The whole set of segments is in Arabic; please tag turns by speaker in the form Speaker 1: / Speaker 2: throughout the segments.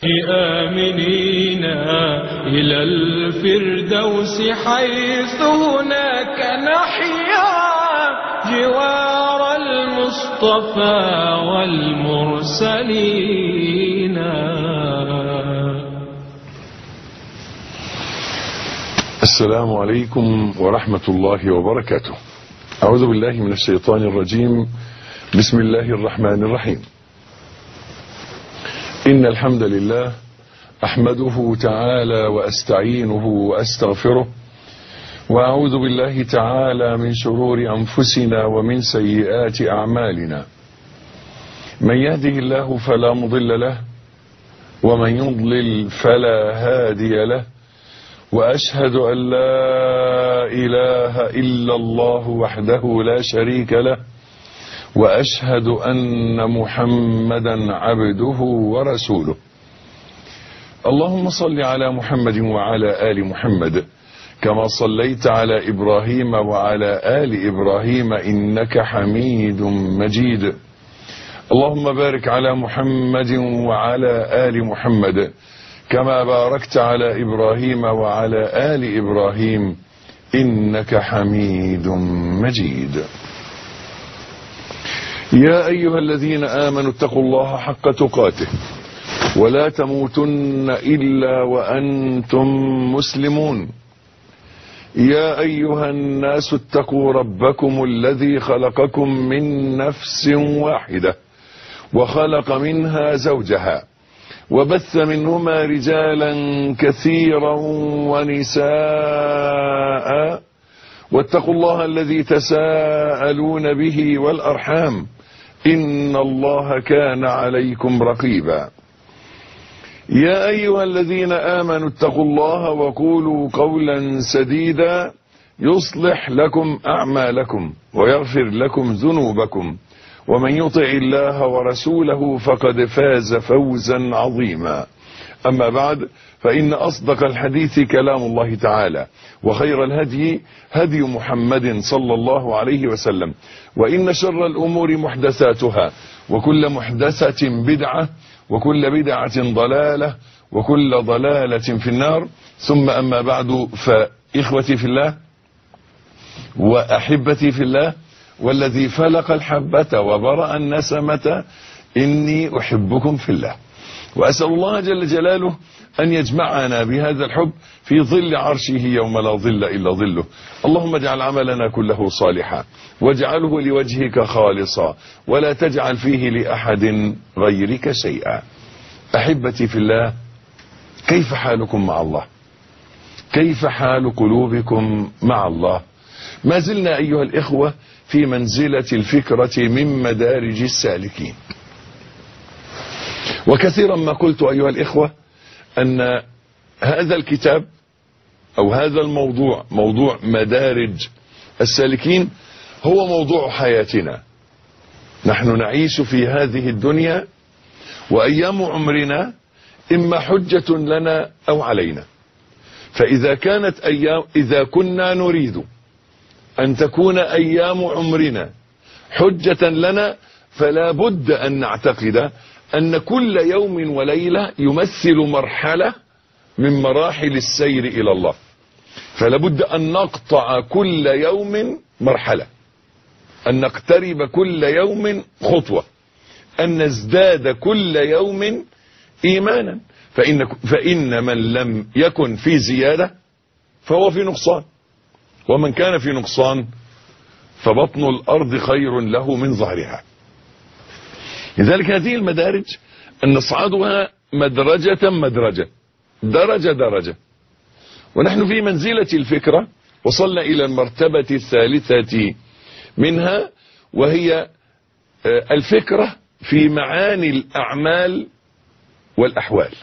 Speaker 1: آمنين إلى الفردوس حيث هناك نحيا جوار المصطفى والمرسلين.
Speaker 2: السلام عليكم ورحمة الله وبركاته. أعوذ بالله من الشيطان الرجيم. بسم الله الرحمن الرحيم. إن الحمد لله أحمده تعالى وأستعينه وأستغفره، وأعوذ بالله تعالى من شرور أنفسنا ومن سيئات أعمالنا. من يهده الله فلا مضل له، ومن يضلل فلا هادي له، وأشهد أن لا إله إلا الله وحده لا شريك له، وأشهد أن محمدا عبده ورسوله. اللهم صل على محمد وعلى آل محمد كما صليت على إبراهيم وعلى آل إبراهيم إنك حميد مجيد. اللهم بارك على محمد وعلى آل محمد كما باركت على إبراهيم وعلى آل إبراهيم إنك حميد مجيد. يا أيها الذين آمنوا اتقوا الله حق تقاته ولا تموتن إلا وأنتم مسلمون. يا أيها الناس اتقوا ربكم الذي خلقكم من نفس واحدة وخلق منها زوجها وبث منهما رجالا كثيرا ونساء، واتقوا الله الذي تساءلون به والأرحام إن الله كان عليكم رقيبا. يا أيها الذين آمنوا اتقوا الله وقولوا قولا سديدا يصلح لكم أعمالكم ويغفر لكم ذنوبكم، ومن يطع الله ورسوله فقد فاز فوزا عظيما. أما بعد، فإن أصدق الحديث كلام الله تعالى، وخير الهدي هدي محمد صلى الله عليه وسلم، وإن شر الأمور محدثاتها، وكل محدثة بدعة، وكل بدعة ضلالة، وكل ضلالة في النار. ثم أما بعد، فإخوتي في الله وأحبتي في الله، والذي فلق الحبة وبرأ النسمة، إني أحبكم في الله، وأسأل الله جل جلاله أن يجمعنا بهذا الحب في ظل عرشه يوم لا ظل إلا ظله. اللهم اجعل عملنا كله صالحا، واجعله لوجهك خالصا، ولا تجعل فيه لأحد غيرك شيئا. أحبتي في الله، كيف حالكم مع الله؟ كيف حال قلوبكم مع الله؟ ما زلنا أيها الإخوة في منزلة الفكرة من مدارج السالكين. وكثيرا ما قلت أيها الإخوة أن هذا الكتاب أو هذا الموضوع، موضوع مدارج السالكين، هو موضوع حياتنا. نحن نعيش في هذه الدنيا، وأيام عمرنا إما حجة لنا أو علينا. فإذا كانت إذا كنا نريد أن تكون أيام عمرنا حجة لنا، فلا بد أن نعتقد أن كل يوم وليلة يمثل مرحلة من مراحل السير إلى الله. فلا بد أن نقطع كل يوم مرحلة، أن نقترب كل يوم خطوة، أن نزداد كل يوم إيمانا. فإن من لم يكن في زيادة فهو في نقصان، ومن كان في نقصان فبطن الأرض خير له من ظهرها. لذلك هذه المدارج أن نصعدها مدرجة مدرجة، درجة درجة. ونحن في منزلة الفكرة وصلنا إلى المرتبة الثالثة منها، وهي الفكرة في معاني الأعمال والأحوال.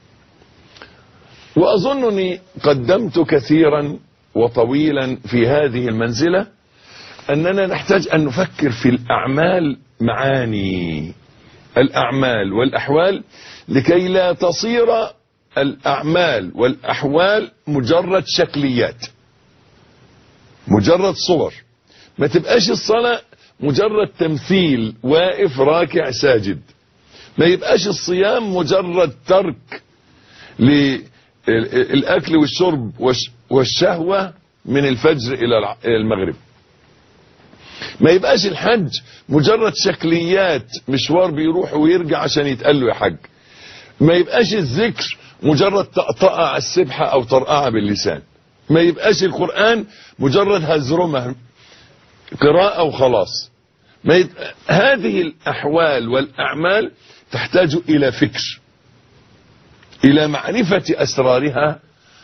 Speaker 2: وأظنني قدمت كثيرا وطويلا في هذه المنزلة أننا نحتاج أن نفكر في الأعمال، معاني الأعمال والأحوال، لكي لا تصير الأعمال والأحوال مجرد شكليات، مجرد صور. ما تبقاش الصلاة مجرد تمثيل واقف راكع ساجد، ما يبقاش الصيام مجرد ترك للأكل والشرب والشهوة من الفجر إلى المغرب. ما يبقاش الحج مجرد شكليات، مشوار بيروح ويرجع عشان يتقال له يا حج. ما يبقاش الذكر مجرد طقطقة على السبحة أو طرقعة باللسان. ما يبقاش القرآن مجرد هزرمة قراءة وخلاص. هذه الأحوال والأعمال تحتاج إلى فكر، إلى معرفة أسرارها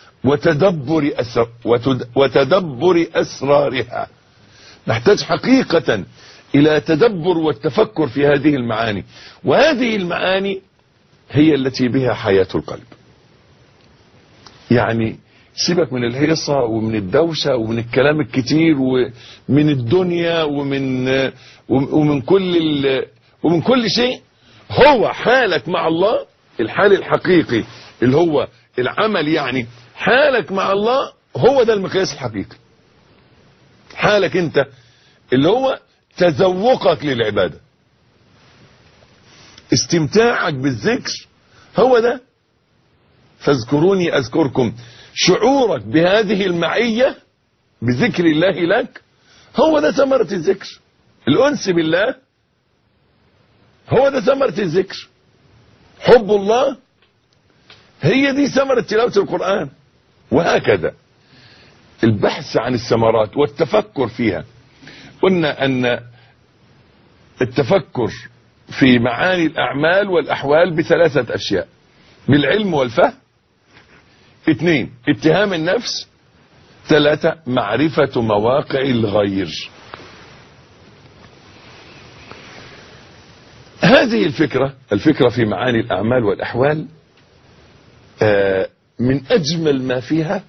Speaker 2: وتدبر أسرارها. نحتاج حقيقة إلى تدبر والتفكر في هذه المعاني، وهذه المعاني هي التي بها حياة القلب. يعني سيبك من الهيصة ومن الدوشة ومن الكلام الكتير ومن الدنيا ومن كل شيء. هو حالك مع الله، الحال الحقيقي اللي هو العمل، يعني حالك مع الله هو ده المقياس الحقيقي. حالك انت اللي هو تذوقك للعبادة، استمتاعك بالذكر، هو ده فاذكروني اذكركم. شعورك بهذه المعية بذكر الله لك هو ده ثمرة الذكر. الأنس بالله هو ده ثمرة الذكر. حب الله هي دي ثمرة تلاوة القرآن. وهكذا البحث عن الثمرات والتفكر فيها. قلنا أن التفكر في معاني الأعمال والأحوال بثلاثة أشياء: بالعلم والفهم، 2 اتهام النفس، 3 معرفة مواقع الغير. هذه الفكرة في معاني الأعمال والأحوال من أجمل ما فيها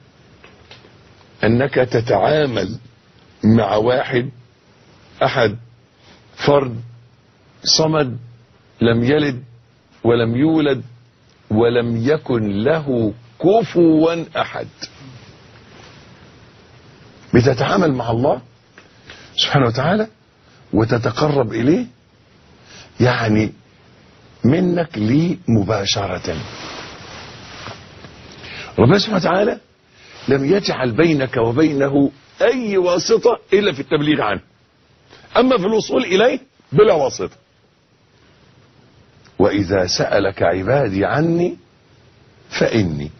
Speaker 2: أنك تتعامل مع أحد فرد صمد، لم يلد ولم يولد ولم يكن له كفوا أحد. بتتعامل مع الله سبحانه وتعالى وتتقرب إليه، يعني منك لي مباشرة. ربنا سبحانه وتعالى لم يجعل بينك وبينه أي واسطة إلا في التبليغ عنه، أما في الوصول إليه بلا واسطة. وإذا سألك عبادي عني فإني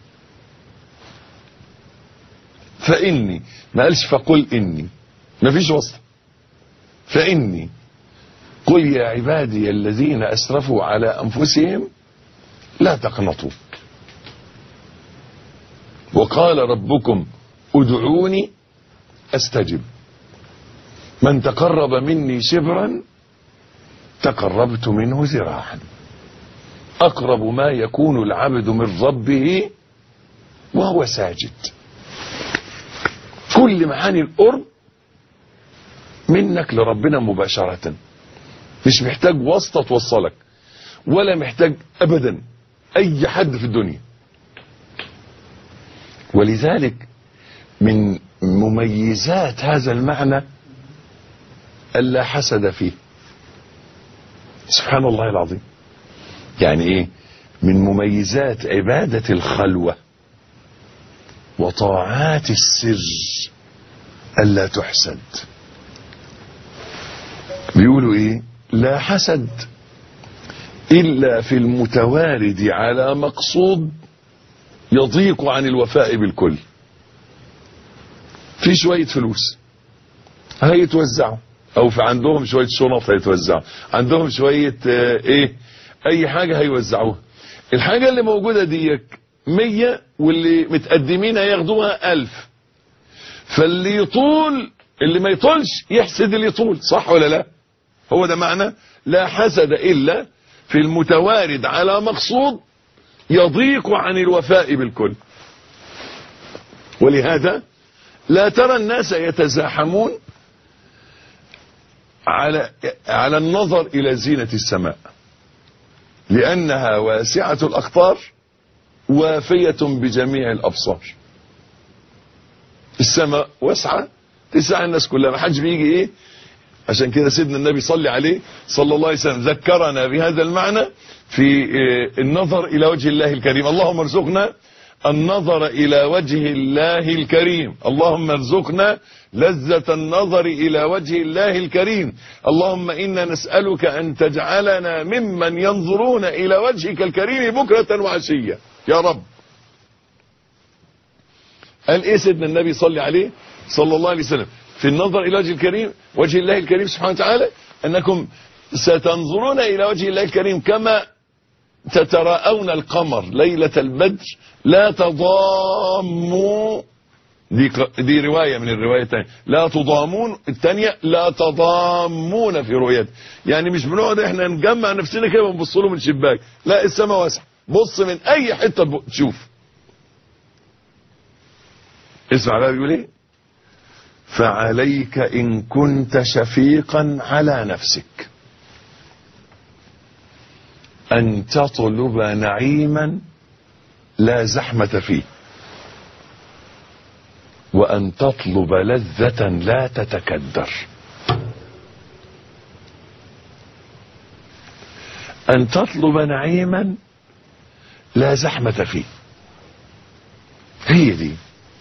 Speaker 2: ما قالش فقل إني، ما فيش واسطة. فإني قل يا عبادي الذين أسرفوا على أنفسهم لا تقنطوا، وقال ربكم ادعوني أستجب، من تقرب مني شبرا تقربت منه ذراعا، أقرب ما يكون العبد من ربه وهو ساجد. كل معاني القرب منك لربنا مباشرة، مش محتاج واسطة توصلك، ولا محتاج أبدا أي حد في الدنيا. ولذلك من مميزات هذا المعنى ألا حسد فيه. سبحان الله العظيم. يعني ايه؟ من مميزات عبادة الخلوة وطاعات السر ألا تحسد. بيقولوا ايه؟ لا حسد إلا في المتوارد على مقصود يضيق عن الوفاء بالكل. في شوية فلوس هيتوزعوا، او في عندهم شوية شنط هيتوزعوا، عندهم شوية اي حاجة هيوزعوها. الحاجة اللي موجودة ديك 100 واللي متقدمين هياخدوها 1000. فاللي يطول اللي ما يطولش يحسد اللي يطول، صح ولا لا؟ هو ده معنى لا حسد إلا في المتوارد على مقصود يضيق عن الوفاء بالكل. ولهذا لا ترى الناس يتزاحمون على النظر إلى زينة السماء، لأنها واسعة الأقطار وافية بجميع الأبصار. السماء واسعة تسع الناس كلها، ما حدش بيجي عشان كده سيدنا النبي صلى عليه صلى الله عليه وسلم ذكرنا بهذا المعنى في النظر إلى وجه الله الكريم. اللهم ارزقنا النظر إلى وجه الله الكريم، اللهم ارزقنا لذة النظر إلى وجه الله الكريم. اللهم إنا نسألك أن تجعلنا ممن ينظرون إلى وجهك الكريم بكرة وعشية يا رب. قال إيه سيدنا النبي صلى عليه صلى الله عليه وسلم في النظر إلى وجه الكريم، وجه الله الكريم سبحانه وتعالى، أنكم ستنظرون إلى وجه الله الكريم كما تتراءون القمر ليلة البدر لا تضاموا. دي رواية من الرواية الثانية، لا تضامون، الثانية لا تضامون في رؤيته. يعني مش بنقعد احنا نجمع نفسنا كده ونبص له من شباك، لا السماء واسعة، بص من اي حتة تشوف. اسمع بقى بيقول ايه: فعليك ان كنت شفيقا على نفسك أن تطلب نعيما لا زحمة فيه، وأن تطلب لذة لا تتكدر. أن تطلب نعيما لا زحمة فيه، هي دي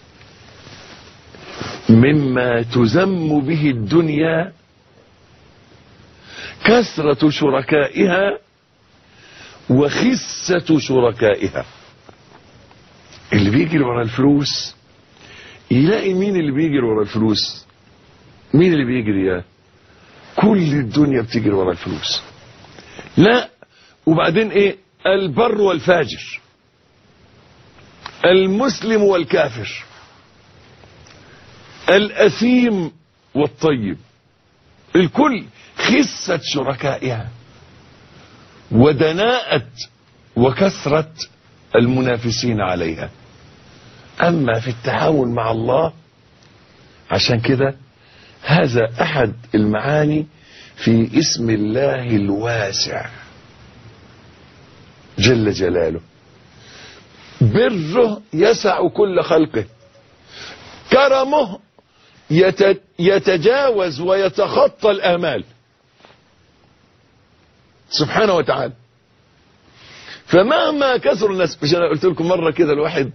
Speaker 2: مما تذم به الدنيا كثرة شركائها وخسة شركائها. اللي بيجري ورا الفلوس يلاقي مين اللي بيجري ورا الفلوس؟ مين اللي بيجري؟ يا كل الدنيا بتجري ورا الفلوس. لا، وبعدين ايه؟ البر والفاجر، المسلم والكافر، الأثيم والطيب، الكل خسة شركائها ودناءة وكثرة المنافسين عليها. أما في التعاون مع الله، عشان كده هذا أحد المعاني في اسم الله الواسع جل جلاله. بره يسع كل خلقه، كرمه يتجاوز ويتخطى الآمال سبحانه وتعالى. فمهما كثر الناس، مش انا قلت لكم مره كده الواحد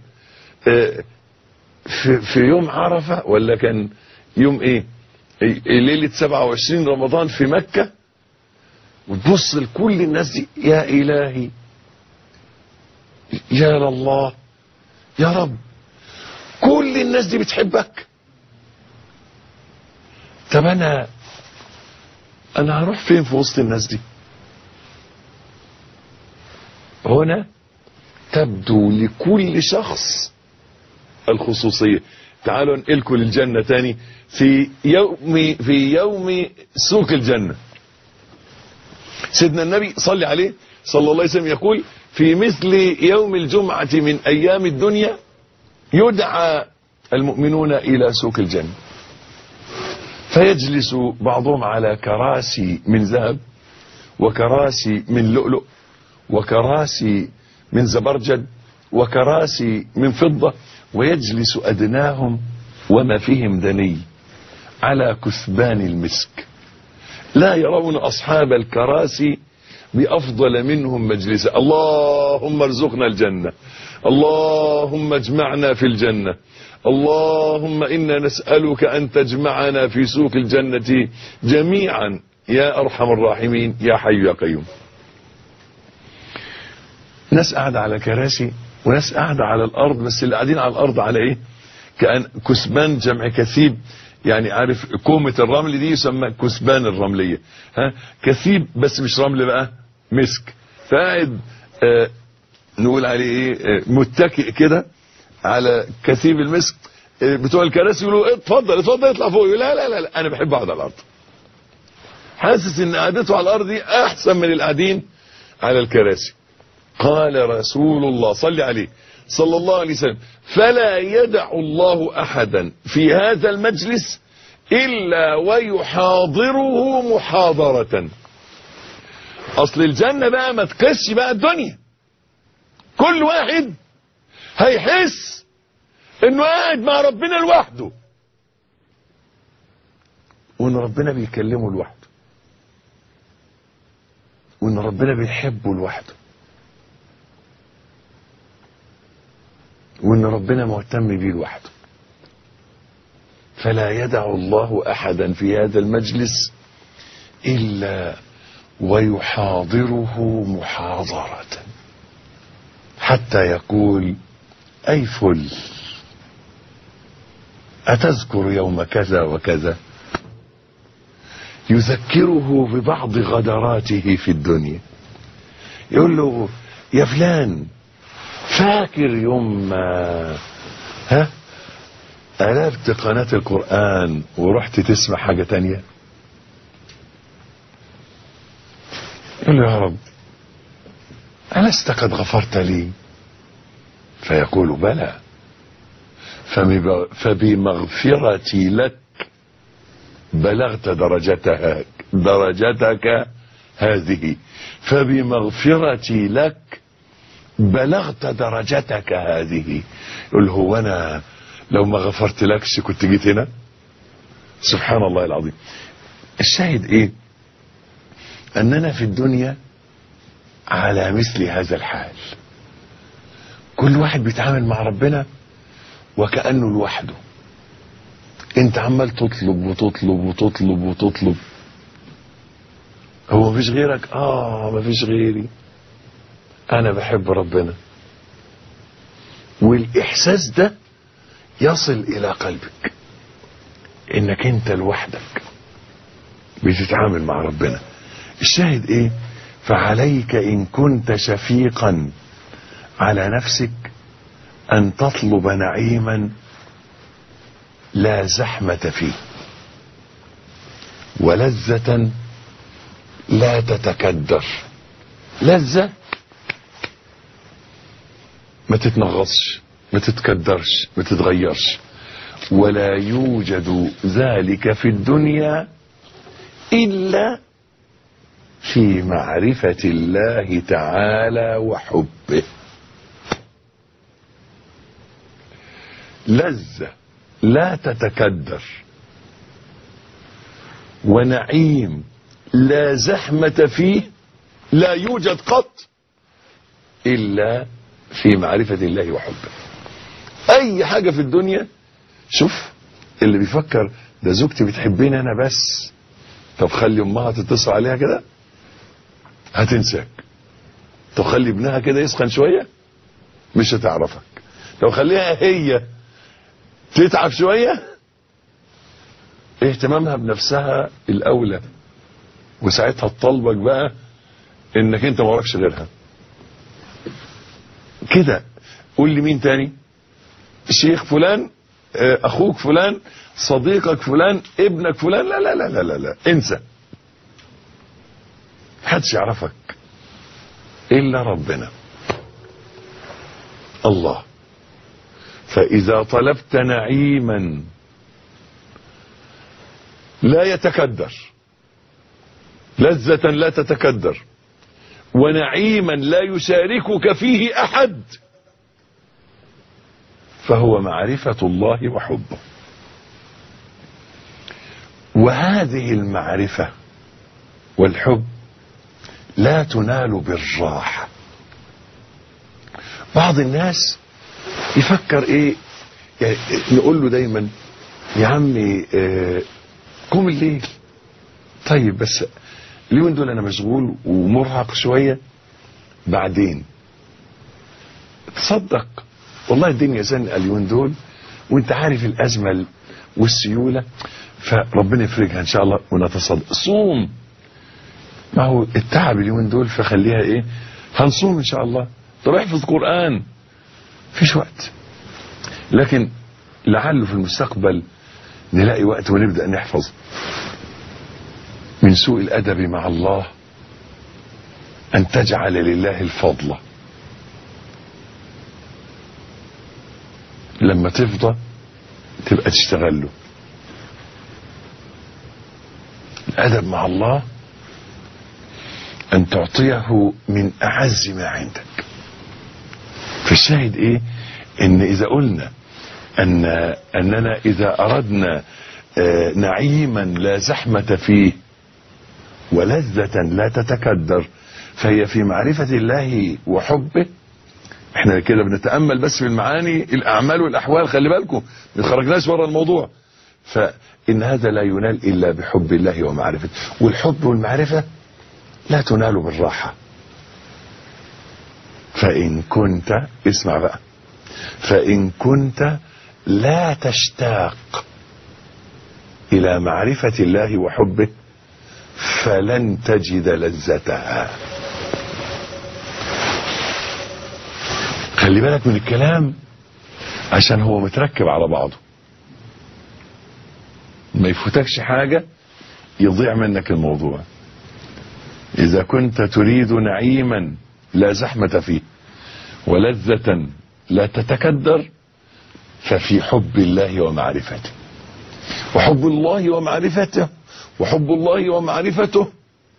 Speaker 2: في يوم عرفه ولا كان يوم ايه، ليله 27 رمضان في مكه، وتبص لكل الناس دي، يا الهي يا الله يا رب، كل الناس دي بتحبك. طب انا هروح فين في وسط الناس دي؟ هنا تبدو لكل شخص الخصوصية. تعالوا انقلكم للجنة تاني في يوم سوق الجنة. سيدنا النبي صلى عليه صلى الله عليه وسلم يقول: في مثل يوم الجمعة من أيام الدنيا يدعى المؤمنون إلى سوق الجنة، فيجلس بعضهم على كراسي من ذهب، وكراسي من لؤلؤ، وكراسي من زبرجد، وكراسي من فضة، ويجلس أدناهم وما فيهم دني على كثبان المسك، لا يرون أصحاب الكراسي بأفضل منهم مجلسا. اللهم ارزقنا الجنة، اللهم اجمعنا في الجنة، اللهم إنا نسألك أن تجمعنا في سوق الجنة جميعا يا أرحم الراحمين يا حي يا قيوم. ناس قاعدة على كراسي وناس قاعدة على الأرض، بس اللي قاعدين على الأرض على إيه؟ كأن كثبان، جمع كثيب، يعني عارف كومة الرمل دي يسمى كثبان الرملية، ها كثيب بس مش رمل بقى، مسك. فقاعد نقول عليه ايه، متكئ كده على كثيب المسك. بتوع الكراسي يقولوا اتفضل اتفضل اطلع فوق، لا لا لا, لا انا بحب اقعد على الارض، حاسس ان قعدته على الارض دي احسن من القاعدين على الكراسي. قال رسول الله صلى عليه صلى الله عليه وسلم: فلا يدع الله احدا في هذا المجلس الا ويحاضره محاضرة. اصل الجنة بقى ما تقسش بقى الدنيا، كل واحد هيحس انه قاعد مع ربنا لوحده، وان ربنا بيكلمه لوحده، وان ربنا بيحبه لوحده، وان ربنا مهتم بيه لوحده. فلا يدع الله احدا في هذا المجلس الا ويحاضره محاضرة، حتى يقول: اي فل، اتذكر يوم كذا وكذا؟ يذكره ببعض غدراته في الدنيا، يقول له: يا فلان، فاكر يوم قلبت قناة القرآن ورحت تسمع حاجة تانية؟ يقول له: يا رب، ألست قد غفرت لي؟ فيقول: بلى، فبمغفرتي لك بلغت درجتك هذه، فبمغفرتي لك بلغت درجتك هذه. يقول: هو أنا لو ما غفرت لكش كنت جيت هنا؟ سبحان الله العظيم. الشاهد ايه؟ اننا في الدنيا على مثل هذا الحال، كل واحد بيتعامل مع ربنا وكأنه لوحده. انت عمال تطلب وتطلب وتطلب وتطلب. هو مفيش غيرك؟ مفيش غيري، انا بحب ربنا. والاحساس ده يصل الى قلبك انك انت لوحدك بتتعامل مع ربنا. الشاهد ايه؟ فعليك ان كنت شفيقا على نفسك ان تطلب نعيما لا زحمة فيه، ولذة لا تتكدر. لذة ما تتنغصش، ما تتكدرش، ما تتغيرش. ولا يوجد ذلك في الدنيا إلا في معرفة الله تعالى وحبه. لذة لا تتكدر، ونعيم لا زحمة فيه، لا يوجد قط إلا في معرفة الله وحبه. أي حاجة في الدنيا، شوف اللي بيفكر ده زوجتي بتحبيني أنا بس، طب خلي أمها تتصل عليها كده هتنساك. طب خلي ابنها كده يسخن شوية مش هتعرفك. طب خليها هي تتعب شوية، اهتمامها بنفسها الأولى، وساعتها تطلبك بقى انك انت ما وراكش غيرها كده. قول لي مين تاني؟ الشيخ فلان، اخوك فلان، صديقك فلان، ابنك فلان. لا لا لا لا لا, لا. انسى، محدش يعرفك الا ربنا الله. فاذا طلبت نعيما لا يتكدر، لذة لا تتكدر، ونعيما لا يشاركك فيه احد، فهو معرفة الله وحبه. وهذه المعرفة والحب لا تنال بالراحة. بعض الناس يفكر ايه، يعني نقول له دايما: يا عمي قوم الليل. طيب بس اليومين دول انا مشغول ومرهق شوية، بعدين تصدق والله الدنيا زنقة اليومين دول، وانت عارف الازمة والسيولة، فربنا يفرجها ان شاء الله ونتصدق. صوم، ما هو التعب اليومين دول فخليها ايه، هنصوم ان شاء الله. طب احفظ قرآن، فيش وقت. لكن لعله في المستقبل نلاقي وقت ونبدأ نحفظ. من سوء الأدب مع الله أن تجعل لله الفضل، لما تفضى تبقى تشتغل له. الأدب مع الله أن تعطيه من أعز ما عندك. فالشاهد إيه؟ إن إذا قلنا أننا إذا أردنا نعيما لا زحمة فيه ولذة لا تتكدر، فهي في معرفة الله وحبه. احنا كده بنتأمل بس في المعاني، الأعمال والأحوال، خلي بالكم ما خرجناش بره الموضوع. فإن هذا لا ينال إلا بحب الله ومعرفته، والحب والمعرفة لا تنال بالراحة. فإن كنت، اسمع بقى، فإن كنت لا تشتاق إلى معرفة الله وحبه فلن تجد لذتها. خلي بالك من الكلام عشان هو متركب على بعضه، ما يفوتكش حاجة يضيع منك الموضوع. إذا كنت تريد نعيما لا زحمة فيه ولذة لا تتكدر ففي حب الله ومعرفته. وحب الله ومعرفته وحب الله ومعرفته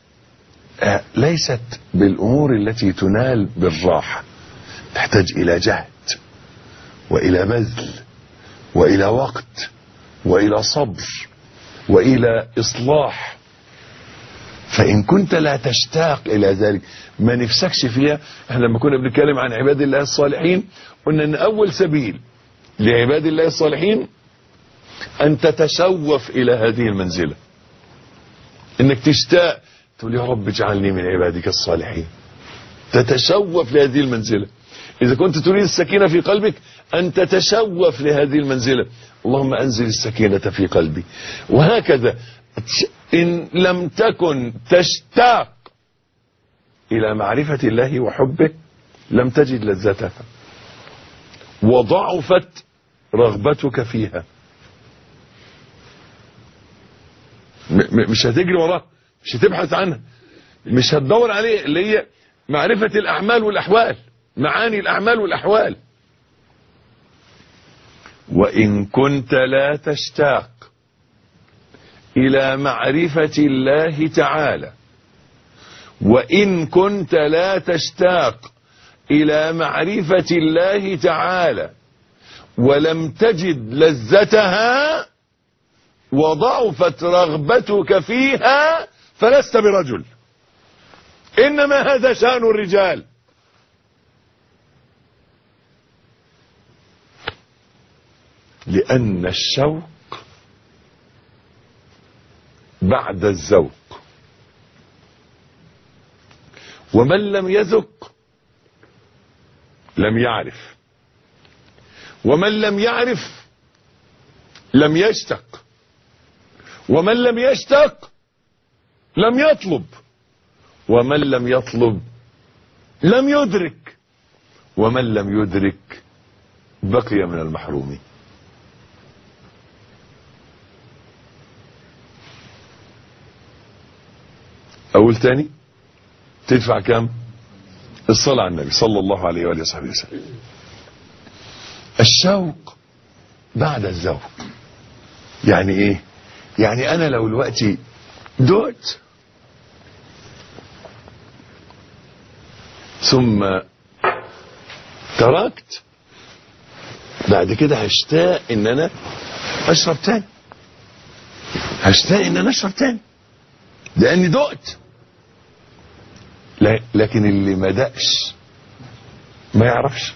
Speaker 2: ليست بالأمور التي تنال بالراحة، تحتاج إلى جهد وإلى بذل وإلى وقت وإلى صبر وإلى إصلاح. فإن كنت لا تشتاق إلى ذلك، ما نفسكش فيها. احنا لما كنا بنتكلم عن عباد الله الصالحين قلنا ان اول سبيل لعباد الله الصالحين ان تتشوف الى هذه المنزلة، انك تشتاق تقول يا رب اجعلني من عبادك الصالحين، تتشوف لهذه المنزلة. اذا كنت تريد السكينة في قلبك ان تتشوف لهذه المنزلة، اللهم انزل السكينة في قلبي. وهكذا إن لم تكن تشتاق إلى معرفة الله وحبه لم تجد لذتها، وضعفت رغبتك فيها. مش هتجري وراه، مش هتبحث عنها، مش هتدور عليه، اللي هي معرفة الأعمال والأحوال، معاني الأعمال والأحوال. وإن كنت لا تشتاق إلى معرفة الله تعالى، وإن كنت لا تشتاق إلى معرفة الله تعالى ولم تجد لذتها وضعفت رغبتك فيها فلست برجل، إنما هذا شأن الرجال. لأن الشوق بعد الذوق، ومن لم يذق لم يعرف، ومن لم يعرف لم يشتق، ومن لم يشتق لم يطلب، ومن لم يطلب لم يدرك، ومن لم يدرك بقي من المحرومين. أقول تاني، تدفع كام؟ الصلاة على النبي صلى الله عليه وآله وصحبه وسلم. الشوق بعد الذوق يعني ايه؟ يعني انا لو دلوقتي دقت ثم تركت، بعد كده هشتاق ان انا اشرب تاني، هشتاق ان انا اشرب تاني لاني دقت. لكن اللي ما دقش ما يعرفش.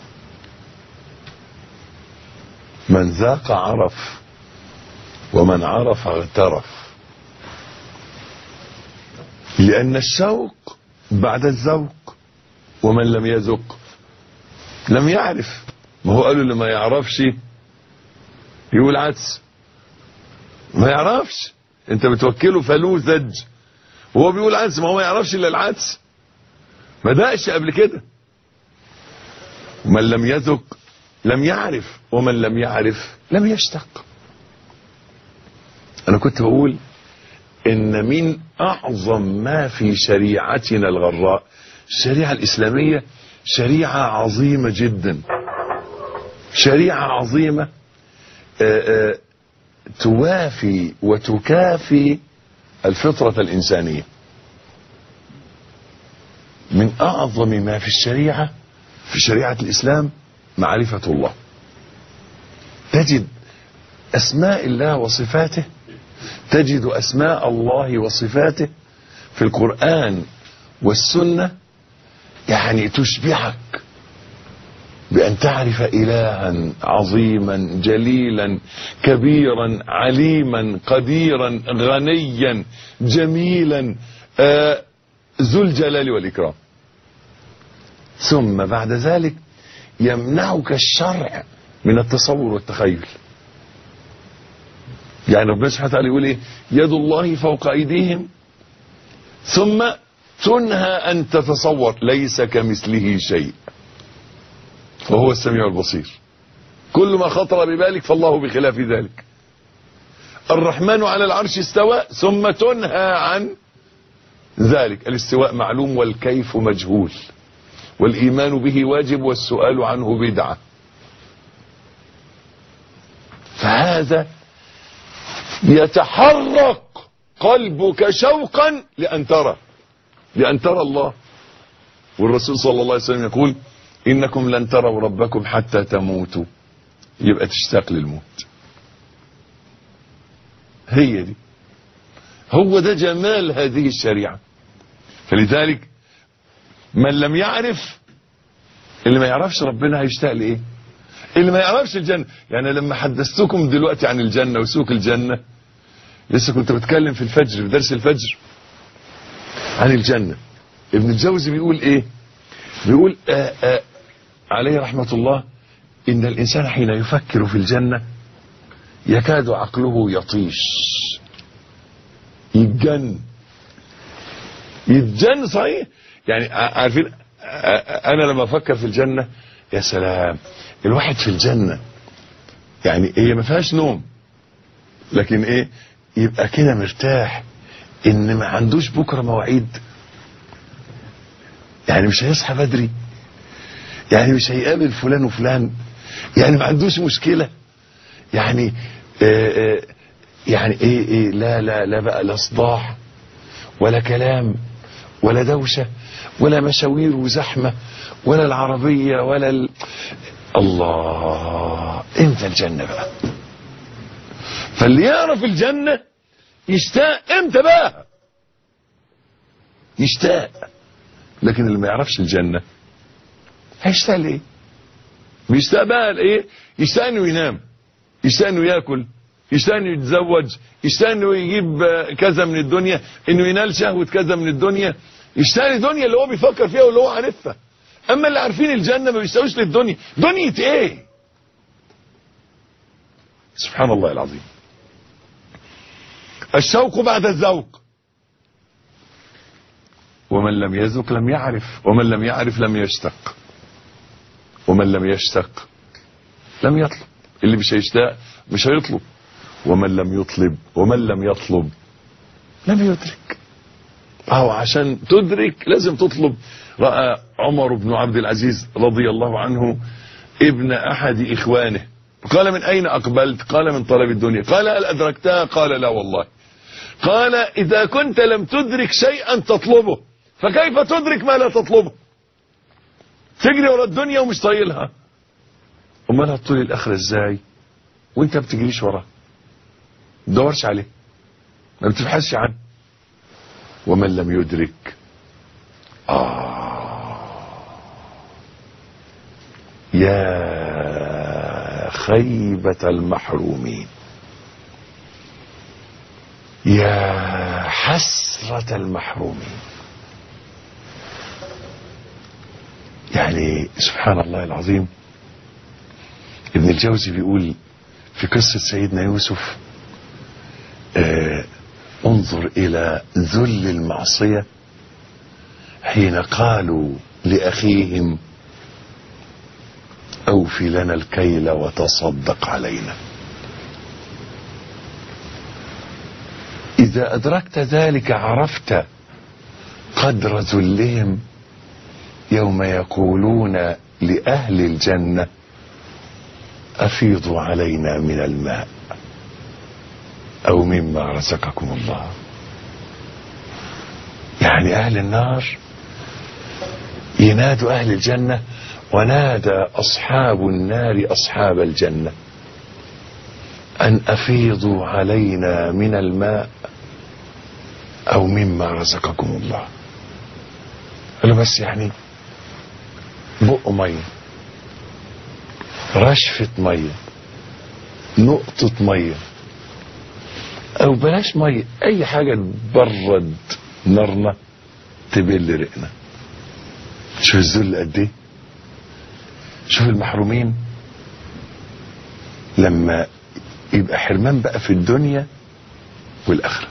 Speaker 2: من ذاق عرف، ومن عرف اغترف. لأن الشوق بعد الذوق، ومن لم يذق لم يعرف. ما هو قالوا اللي ما يعرفش يقول عدس، ما يعرفش. انت بتوكله فلوذج وهو بيقول عدس، ما هو ما يعرفش الا العدس، ما دقش قبل كده. ومن لم يذق لم يعرف، ومن لم يعرف لم يشتق. انا كنت بقول ان من اعظم ما في شريعتنا الغراء، الشريعة الاسلامية شريعة عظيمة جدا، شريعة عظيمة توافي وتكافي الفطرة الإنسانية. من أعظم ما في الشريعة، في شريعة الإسلام، معرفة الله. تجد أسماء الله وصفاته تجد أسماء الله وصفاته في القرآن والسنة يعني تشبعك بأن تعرف إلها عظيما جليلا كبيرا عليما قديرا غنيا جميلا ذو الجلال والإكرام. ثم بعد ذلك يمنعك الشرع من التصور والتخيل. يعني ربنا سبحانه وتعالى يقول ايه؟ يد الله فوق أيديهم ثم تنهى أن تتصور ليس كمثله شيء وهو السميع البصير. كل ما خطر ببالك فالله بخلاف ذلك. الرحمن على العرش استوى ثم تنهى عن ذلك. الاستواء معلوم والكيف مجهول والإيمان به واجب والسؤال عنه بدعة. فهذا يتحرك قلبك شوقا لأن ترى الله. والرسول صلى الله عليه وسلم يقول إنكم لن تروا ربكم حتى تموتوا. يبقى تشتاق للموت. هي دي، هو ده جمال هذه الشريعة. فلذلك من لم يعرف، اللي ما يعرفش ربنا هيشتاق لإيه؟ اللي ما يعرفش الجنة. يعني لما حدثتكم دلوقتي عن الجنة وسوق الجنة، لسه كنت بتكلم في الفجر في درس الفجر عن الجنة. ابن الجوزي بيقول ايه؟ بيقول عليه رحمة الله ان الانسان حين يفكر في الجنة يكاد عقله يطيش، يتجن صحيح. يعني عارفين انا لما افكر في الجنة يا سلام، الواحد في الجنة يعني هي ما فيهاش نوم، لكن ايه يبقى كده مرتاح ان ما عندوش بكرة مواعيد. يعني مش هيصحى بدري، يعني مش هيقابل فلان وفلان، يعني ما عندوش مشكلة، يعني يعني ايه لا لا لا بقى لا صداع ولا كلام ولا دوشة ولا مشاوير وزحمة ولا العربية ولا الله. امتى الجنة بقى؟ فاللي يعرف الجنة يشتاق. امتى بقى يشتاق؟ لكن اللي ما يعرفش الجنة هيشتاق ليه؟ بيشتاق بقى لايه؟ يشتاق انه ينام، يشتاق انه ياكل، يشتاق انه يتزوج، يشتاق انه يجيب كذا من الدنيا، انه ينال شهوة كذا من الدنيا، يشتاق للدنيا اللي هو بيفكر فيها واللي هو عارفها. اما اللي عارفين الجنة ما بيشتاقوش للدنيا. دنيا ايه؟ سبحان الله العظيم. الشوق بعد الذوق. ومن لم يذق لم يعرف، ومن لم يعرف لم يشتق، ومن لم يشتق لم يطلب. اللي مش هيشتاق مش هيطلب. ومن لم يطلب لم يدرك. اهو عشان تدرك لازم تطلب. رأى عمر بن عبد العزيز رضي الله عنه ابن احد اخوانه، قال من اين اقبلت؟ قال من طلب الدنيا. قال هل ادركتها؟ قال لا والله. قال اذا كنت لم تدرك شيئا تطلبه فكيف تدرك ما لا تطلبه؟ تجري ورا الدنيا ومش طايلها، امال هتطول الاخره ازاي وانت بتجريش وراها؟ ما تدورش عليه، ما بتبحثش عنه. ومن لم يدرك يا خيبة المحرومين، يا حسرة المحرومين. يعني سبحان الله العظيم. ابن الجوزي بيقول في قصة سيدنا يوسف انظر إلى ذل المعصية حين قالوا لأخيهم أوفي لنا الكيل وتصدق علينا. إذا أدركت ذلك عرفت قدر ذلهم يوم يقولون لأهل الجنة أفيضوا علينا من الماء أو مما رزقكم الله. يعني أهل النار ينادوا أهل الجنة ونادى أصحاب النار أصحاب الجنة أن أفيضوا علينا من الماء أو مما رزقكم الله. قالوا بس يعني بق مية، رشفة مية، نقطة مية، أو بلاش مية، أي حاجة تبرد نارنا تبل رقنا. شوف الذل قد ايه. شوف المحرومين لما يبقى حرمان بقى في الدنيا والآخرة.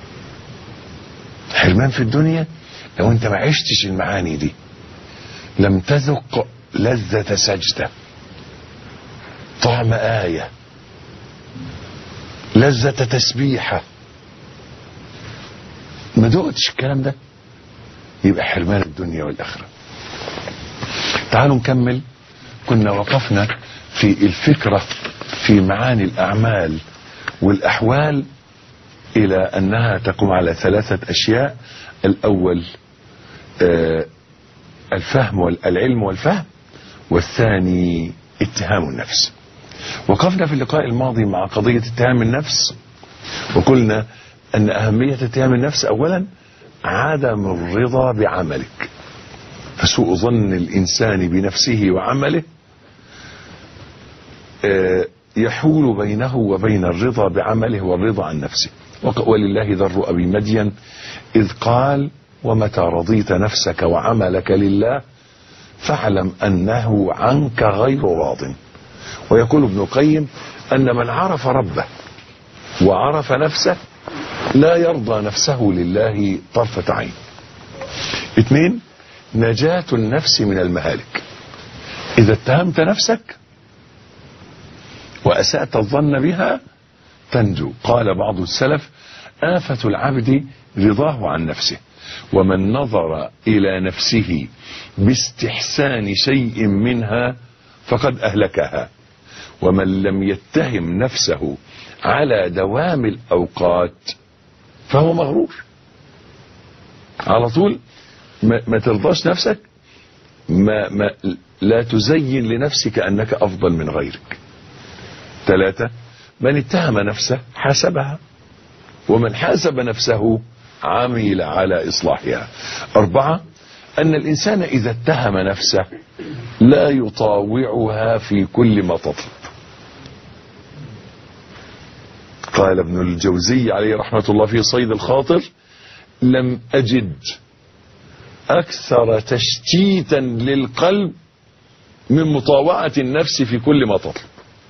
Speaker 2: حرمان في الدنيا لو انت ما عشتش المعاني دي، لم تذق لذة سجدة، طعم آية، لذة تسبيحة، ما دقتش الكلام ده، يبقى حرمان الدنيا والآخرة. تعالوا نكمل. كنا وقفنا في الفكرة في معاني الأعمال والأحوال إلى أنها تقوم على 3 أشياء. الأول الفهم والعلم والفهم، والثاني اتهام النفس. وقفنا في اللقاء الماضي مع قضية اتهام النفس، وقلنا أن أهمية اتهام النفس أولا عدم الرضا بعملك، فسوء ظن الإنسان بنفسه وعمله يحول بينه وبين الرضا بعمله والرضا عن نفسه. ولله ذر أبي مدين إذ قال ومتى رضيت نفسك وعملك لله فاعلم أنه عنك غير راض. ويقول ابن القيم أن من عرف ربه وعرف نفسه لا يرضى نفسه لله طرفة عين. 2 نجاة النفس من المهالك. إذا اتهمت نفسك وأسأت الظن بها تنجو. قال بعض السلف آفة العبد رضاه عن نفسه، ومن نظر إلى نفسه باستحسان شيء منها فقد أهلكها، ومن لم يتهم نفسه على دوام الأوقات فهو مغرور. على طول ما ترضاش نفسك، لا تزين لنفسك أنك أفضل من غيرك. 3 من اتهم نفسه حاسبها، ومن حاسب نفسه عمل على إصلاحها. 4 أن الإنسان إذا اتهم نفسه لا يطاوعها في كل ما تطلب. قال ابن الجوزي عليه رحمة الله في صيد الخاطر لم أجد أكثر تشتيتا للقلب من مطاوعة النفس في كل ما تطلب.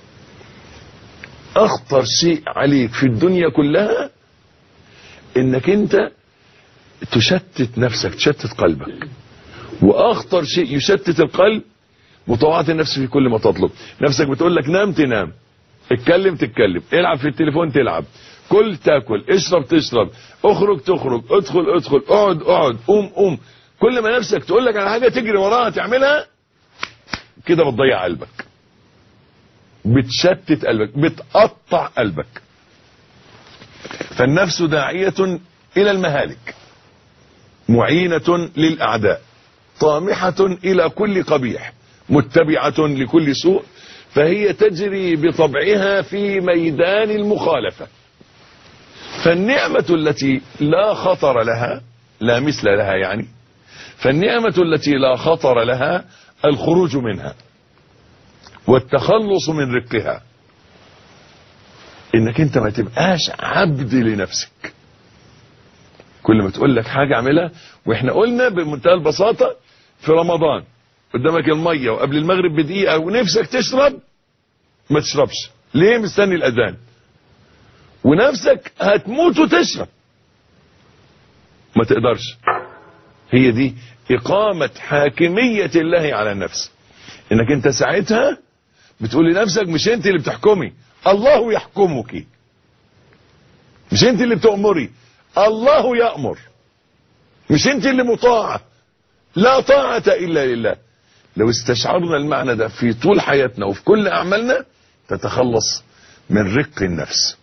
Speaker 2: أخطر شيء عليك في الدنيا كلها إنك أنت تشتت نفسك، تشتت قلبك. وأخطر شيء يشتت القلب مطاوعة النفس في كل ما تطلب. نفسك بتقول لك نام تنام، اتكلم تتكلم، العب في التليفون تلعب، كل تاكل، اشرب تشرب، اخرج تخرج، ادخل اقعد قوم. كل ما نفسك تقول لك على حاجة تجري وراها تعملها، كده بتضيع قلبك، بتشتت قلبك، بتقطع قلبك. فالنفس داعية إلى المهالك، معينة للأعداء، طامحة إلى كل قبيح، متبعة لكل سوء، فهي تجري بطبعها في ميدان المخالفة. فالنعمة التي لا خطر لها، لا مثل لها يعني، فالنعمة التي لا خطر لها الخروج منها والتخلص من رقها. انك انت ما تبقاش عبد لنفسك. كل ما تقول لك حاجة اعملها. واحنا قلنا بمنتهى البساطة في رمضان قدامك المية وقبل المغرب بدقيقة ونفسك تشرب، ما تشربش. ليه؟ مستني الأذان، ونفسك هتموت وتشرب، ما تقدرش. هي دي إقامة حاكمية الله على النفس، انك انت ساعتها بتقول لنفسك مش انت اللي بتحكمي، الله يحكمك، مش انت اللي بتأمري، الله يأمر، مش انت اللي مطاعة، لا طاعة إلا لله. لو استشعرنا المعنى ده في طول حياتنا وفي كل أعمالنا تتخلص من رق النفس،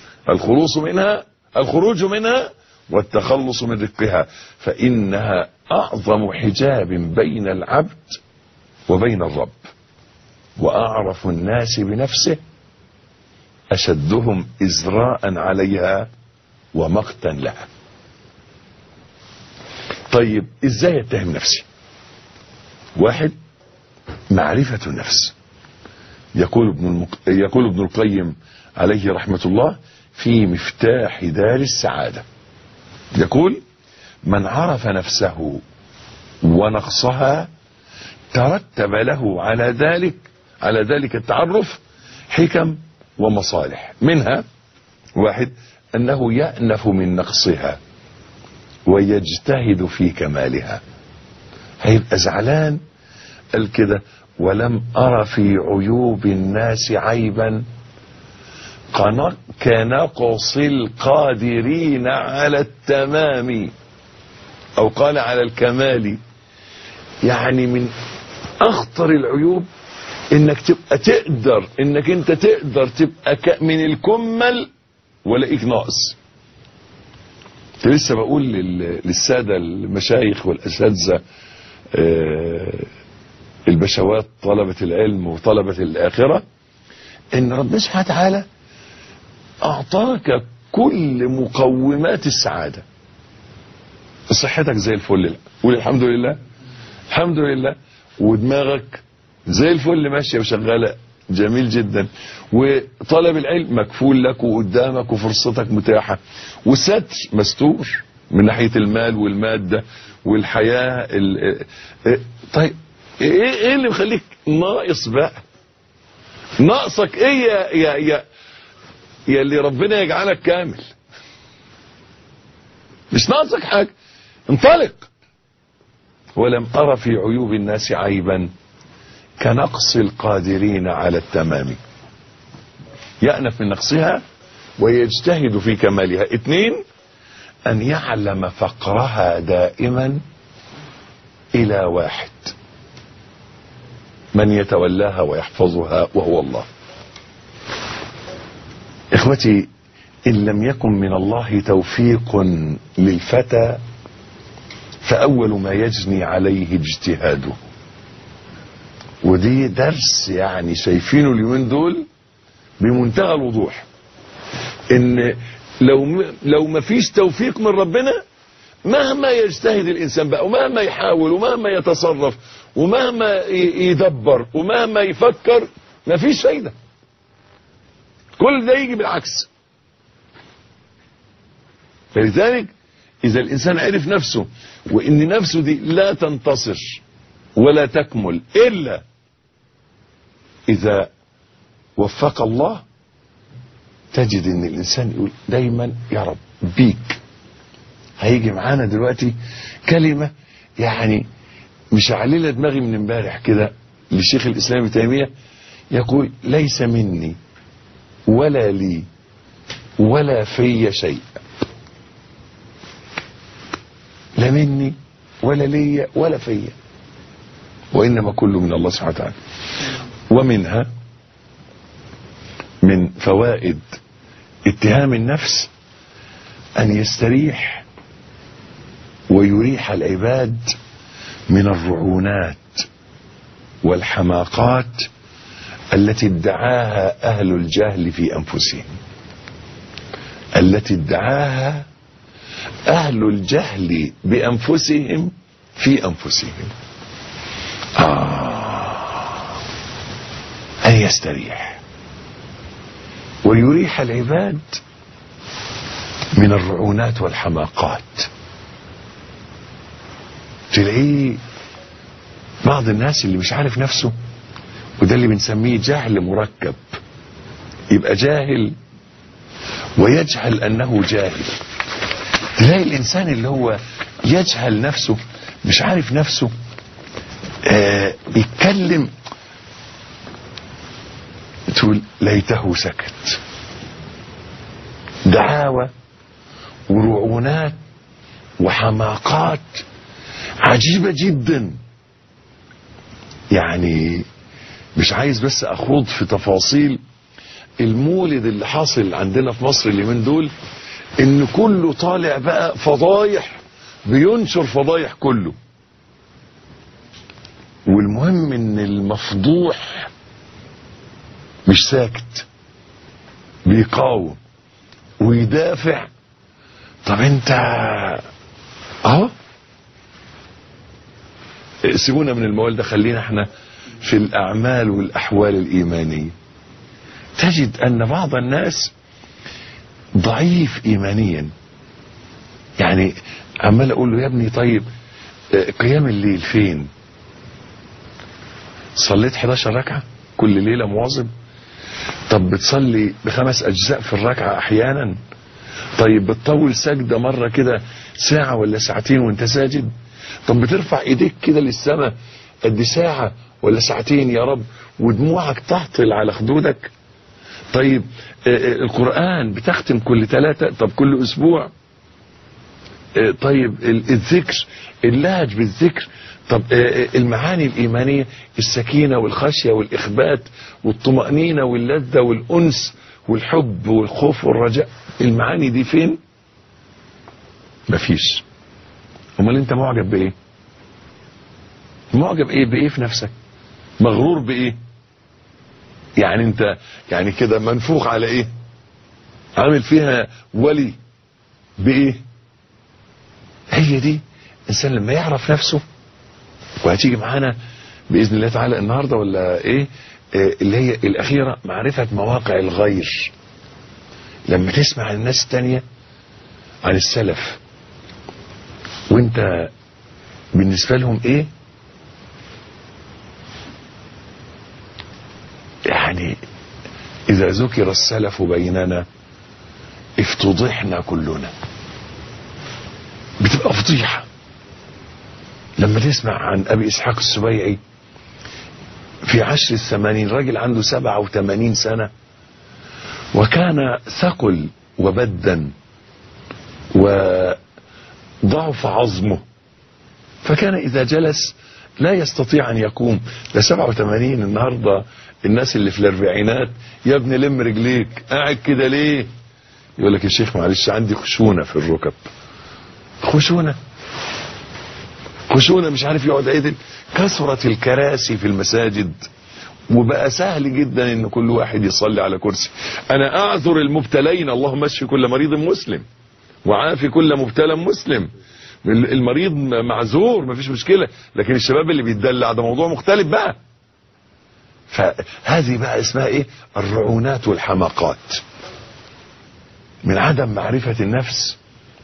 Speaker 2: الخروج منها والتخلص من رقها، فإنها أعظم حجاب بين العبد وبين الرب. وأعرف الناس بنفسه أشدهم إزراء عليها ومقتا لها. طيب ازاي اتهم نفسي؟ واحد، معرفة النفس. يقول ابن القيم عليه رحمة الله في مفتاح دار السعادة، يقول: من عرف نفسه ونقصها ترتب له على ذلك التعرف حكم ومصالح. منها: واحد، أنه يأنف من نقصها ويجتهد في كمالها. هيبقى زعلان، قال كده: ولم أر في عيوب الناس عيبا كنقص القادرين على التمام، أو قال على الكمال. يعني من أخطر العيوب انك تبقى انت تقدر تبقى من الكمل ولاقيك ناقص. كنت لسه بقول للسادة المشايخ والأساتذة البشوات طلبة العلم وطلبة الآخرة ان ربنا سبحانه وتعالى اعطاك كل مقومات السعادة. صحتك زي الفل، قول الحمد لله، الحمد لله. ودماغك زي الفل ماشية وشغالة جميل جدا، وطلب العلم مكفول لك وقدامك وفرصتك متاحة، وستر مستور من ناحية المال والمادة والحياة. طيب ايه اللي مخليك ناقص بقى؟ ناقصك ايه يا اللي ربنا يجعلك كامل؟ مش ناقصك حاجة، انطلق. ولم أرى في عيوب الناس عيبا كنقص القادرين على التمام، يأنف من نقصها ويجتهد في كمالها. 2، أن يعلم فقرها دائما إلى واحد من يتولاها ويحفظها وهو الله. إخوتي، إن لم يكن من الله توفيق للفتى فأول ما يجني عليه اجتهاده. ودي درس يعني شايفينه اليومين دول بمنتهى الوضوح، ان لو ما فيش توفيق من ربنا، مهما يجتهد الانسان بقى ومهما يحاول ومهما يتصرف ومهما يدبر ومهما يفكر، ما فيش فايدة. كل ده يجي بالعكس. فلذلك اذا الانسان عرف نفسه وان نفسه دي لا تنتصر ولا تكمل الا اذا وفق الله، تجد ان الانسان يقول دايما يا رب بيك. هيجي معانا دلوقتي كلمة يعني مش عليلة دماغي من امبارح كده للشيخ الاسلام ابن تيمية، يقول: ليس مني ولا لي ولا في شيء. لا مني ولا لي ولا في، وإنما كله من الله سبحانه وتعالى. ومنها من فوائد اتهام النفس أن يستريح ويريح العباد من الرعونات والحماقات التي ادعاها أهل الجهل في أنفسهم، التي ادعاها أهل الجهل بأنفسهم في أنفسهم. أن يستريح ويريح العباد من الرعونات والحماقات. تلاقيه بعض الناس اللي مش عارف نفسه، وده اللي بنسميه جهل مركب، يبقى جاهل ويجهل أنه جاهل. تلاقي الإنسان اللي هو يجهل نفسه، مش عارف نفسه، يتكلم تقول ليته سكت. دعاوى ورعونات وحماقات عجيبة جدا. يعني مش عايز بس أخوض في تفاصيل المولد اللي حاصل عندنا في مصر اليومين دول، إن كله طالع بقى فضايح، بينشر فضايح كله. والمهم إن المفضوح مش ساكت، بيقاوم ويدافع. طب انت اهو، سيبونا من الموال ده، خلينا احنا في الاعمال والاحوال الايمانية. تجد ان بعض الناس ضعيف ايمانيا، يعني عمال اقول له يا ابني طيب قيام الليل فين؟ صليت 11 ركعة كل ليلة مواظب؟ طب بتصلي ب5 أجزاء في الركعة احيانا؟ طيب بتطول سجدة مرة كده ساعة ولا ساعتين وانت ساجد؟ طب بترفع ايديك كده للسماء قد ساعة ولا ساعتين يا رب ودموعك تهطل على خدودك؟ طيب القرآن بتختم كل 3؟ طب كل اسبوع؟ طيب الذكر، اللهج بالذكر، طب المعاني الإيمانية، السكينة والخشية والإخبات والطمأنينة واللذة والأنس والحب والخوف والرجاء، المعاني دي فين؟ مفيش. امال انت معجب بايه؟ معجب ايه بايه في نفسك؟ مغرور بايه؟ يعني انت يعني كده منفوخ على ايه؟ عامل فيها ولي بايه؟ هي دي انسان لما يعرف نفسه، وهتيجي معانا باذن الله تعالى النهارده ولا ايه اللي هي الاخيره، معرفه مواقع الغير. لما تسمع الناس التانية عن السلف وانت بالنسبه لهم ايه، يعني اذا ذكر السلف بيننا افتضحنا كلنا، بتبقى فضيحة. لما تسمع عن ابي اسحاق السبيعي في عشر الثمانين، راجل عنده 87 سنة وكان ثقل وبدا وضعف عظمه، فكان اذا جلس لا يستطيع ان يقوم. ده 87 النهاردة الناس اللي في الاربعينات يا ابني لم رجليك قاعد كده ليه؟ يقول لك يا شيخ معلش عندي خشونة في الركب. خشونة مش عارف يقعد عدل. كثرت الكراسي في المساجد وبقى سهل جدا ان كل واحد يصلي على كرسي. انا اعذر المبتلين، اللهم اشف كل مريض مسلم وعافي كل مبتلى مسلم. المريض معذور مفيش مشكلة، لكن الشباب اللي بيتدلع ده موضوع مختلف بقى. فهذه بقى اسمها ايه؟ الرعونات والحماقات من عدم معرفة النفس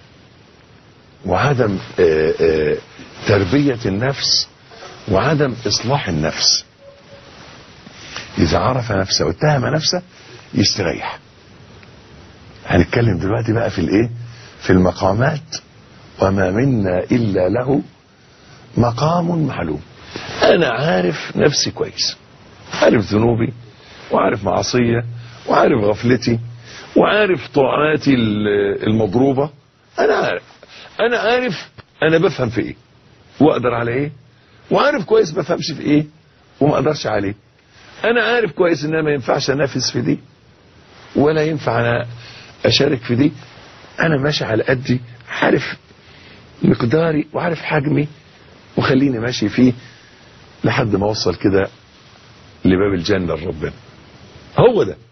Speaker 2: وعدم تربية النفس وعدم إصلاح النفس. إذا عرف نفسه واتهم نفسه يستريح. هنتكلم دلوقتي بقى في الإيه؟ في المقامات. وما منا إلا له مقام معلوم. أنا عارف نفسي كويس، عارف ذنوبي وعارف معصية وعارف غفلتي وعارف طاعاتي المضروبة. أنا عارف أنا بفهم في إيه وأقدر على إيه، وعارف كويس بفهمش في إيه وما أقدرش عليه. أنا عارف كويس إن ما ينفعش أنافس في دي ولا ينفع أنا أشارك في دي. أنا ماشي على قدي، عارف مقداري وعارف حجمي وخليني ماشي فيه لحد ما أوصل كده لباب الجنة لربنا. هو ده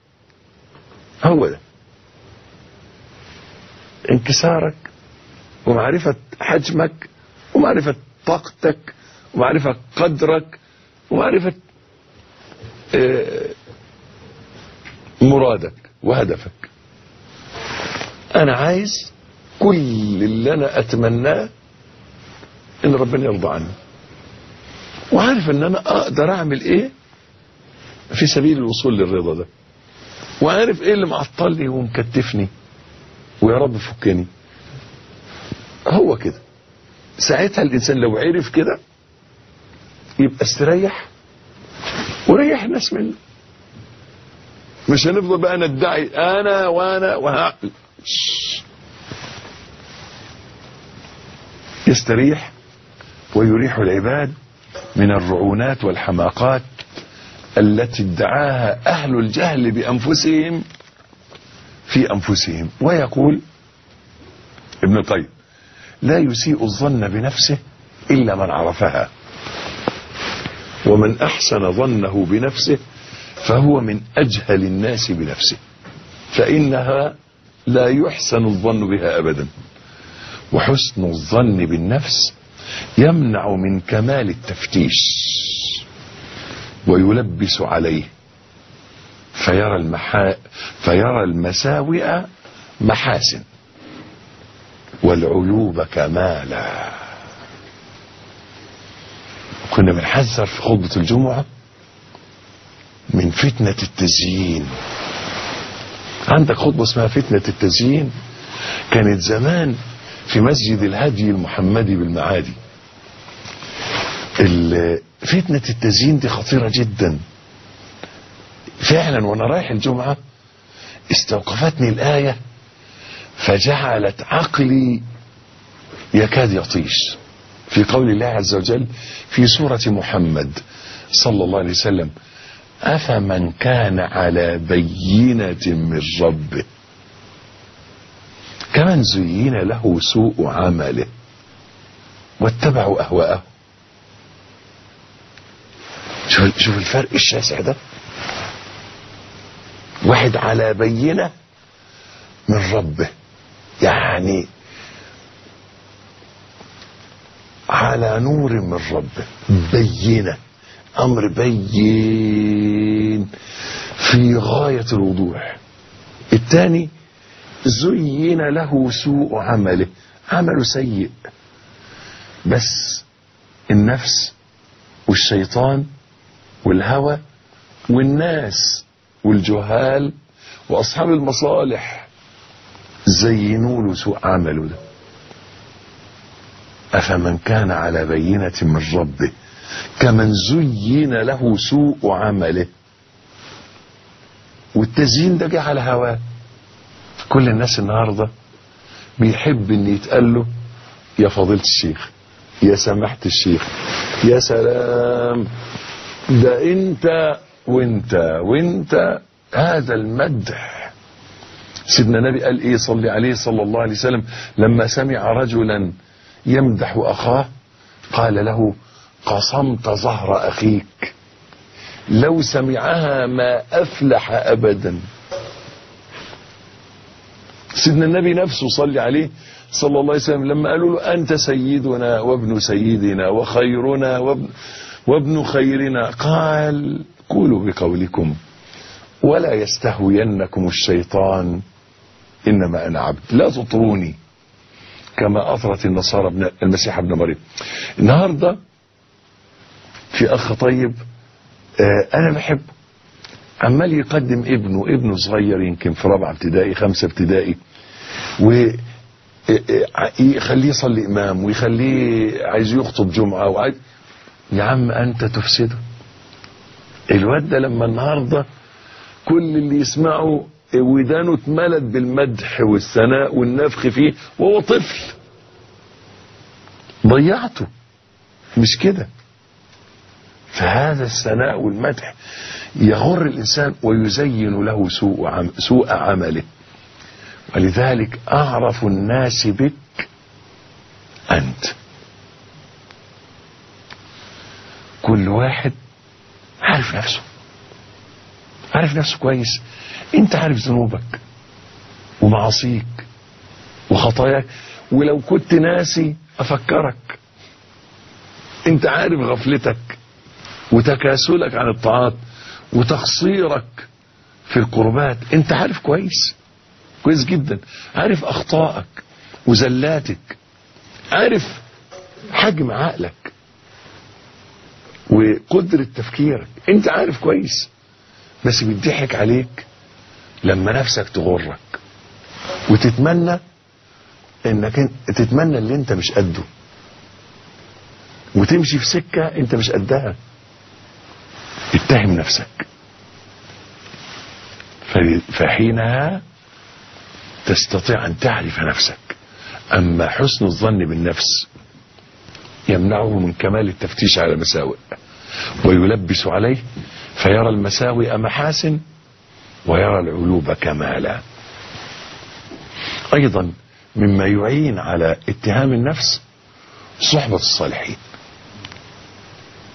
Speaker 2: انكسارك ومعرفة حجمك ومعرفة طاقتك ومعرفة قدرك ومعرفة مرادك وهدفك. انا عايز كل اللي انا اتمناه ان ربنا يرضى عني، وعارف ان انا اقدر اعمل ايه في سبيل الوصول للرضا ده، وعارف ايه اللي معطلني ومكتفني ويا رب فكني. هو كده ساعتها الانسان لو عرف كده يبقى استريح وريح الناس منه. مش هنفضل بقى ندعي انا وانا يستريح ويريح العباد من الرعونات والحماقات التي ادعاها اهل الجهل بانفسهم في انفسهم. ويقول ابن القيم: لا يسيء الظن بنفسه الا من عرفها، ومن احسن ظنه بنفسه فهو من اجهل الناس بنفسه. فإنها لا يحسن الظن بها أبدا. وحسن الظن بالنفس يمنع من كمال التفتيش ويلبس عليه، فيرى المساوئ محاسن والعيوب كمالا. كنا بنحذر في خطبة الجمعة من فتنة التزيين. عندك خطبة اسمها فتنة التزيين، كانت زمان في مسجد الهدي المحمدي بالمعادي. فتنة التزيين دي خطيرة جدا فعلا. وانا رايح الجمعة استوقفتني الآية فجعلت عقلي يكاد يطيش، في قول الله عز وجل في سورة محمد صلى الله عليه وسلم: أفمن كان على بينة من ربه كمن زين له سوء عمله واتبعوا أهواءه. شوف الفرق الشاسع ده. واحد على بينة من ربه، يعني على نور من ربه، بينة، أمر بين في غاية الوضوح. الثاني زين له سوء عمله، عمله سيء، بس النفس والشيطان والهوى والناس والجهال وأصحاب المصالح زينوا له سوء عمله ده. أفمن كان على بينة من ربه كمن زين له سوء عمله. والتزيين ده جه على هواه. كل الناس النهارده بيحب ان يتقال له يا فضيلة الشيخ، يا سماحة الشيخ، يا سلام، ده انت وانت. هذا المدح. سيدنا النبي قال ايه صلي عليه صلى الله عليه وسلم لما سمع رجلا يمدح اخاه؟ قال له: قصمت ظهر اخيك، لو سمعها ما افلح ابدا. سيدنا النبي نفسه صلي عليه صلى الله عليه وسلم لما قالوا له: انت سيدنا وابن سيدنا وخيرنا وابن خيرنا، قال: قولوا بقولكم ولا يستهوينكم الشيطان انما انا عبد، لا تطروني كما اطرت النصارى المسيح ابن مريم. النهارده في اخ طيب انا بحبه، عمال يقدم ابنه صغير يمكن في 4 ابتدائي 5 ابتدائي، ويخليه يصلي امام ويخليه عايز يخطب جمعه وعايز. يا عم انت تفسده. الواد ده لما النهارده كل اللي يسمعه ودانه اتملت بالمدح والثناء والنفخ فيه وهو طفل، ضيعته. مش كده؟ فهذا الثناء والمدح يغر الإنسان ويزين له سوء عمله. ولذلك أعرف الناس بك أنت. كل واحد عارف نفسه كويس. انت عارف ذنوبك ومعاصيك وخطاياك، ولو كنت ناسي أفكرك. انت عارف غفلتك وتكاسلك عن الطاعات وتقصيرك في القربات. انت عارف كويس جدا، عارف اخطائك وزلاتك، عارف حجم عقلك وقدرة تفكيرك. انت عارف كويس، بس بيضحك عليك لما نفسك تغرك وتتمنى تتمنى اللي انت مش قده وتمشي في سكة انت مش قدها. اتهم نفسك، فحينها تستطيع ان تعرف نفسك. اما حسن الظن بالنفس يمنعه من كمال التفتيش على المساوئ ويلبس عليه، فيرى المساوئ محاسن ويرى العيوب كمالا. ايضا مما يعين على اتهام النفس صحبة الصالحين.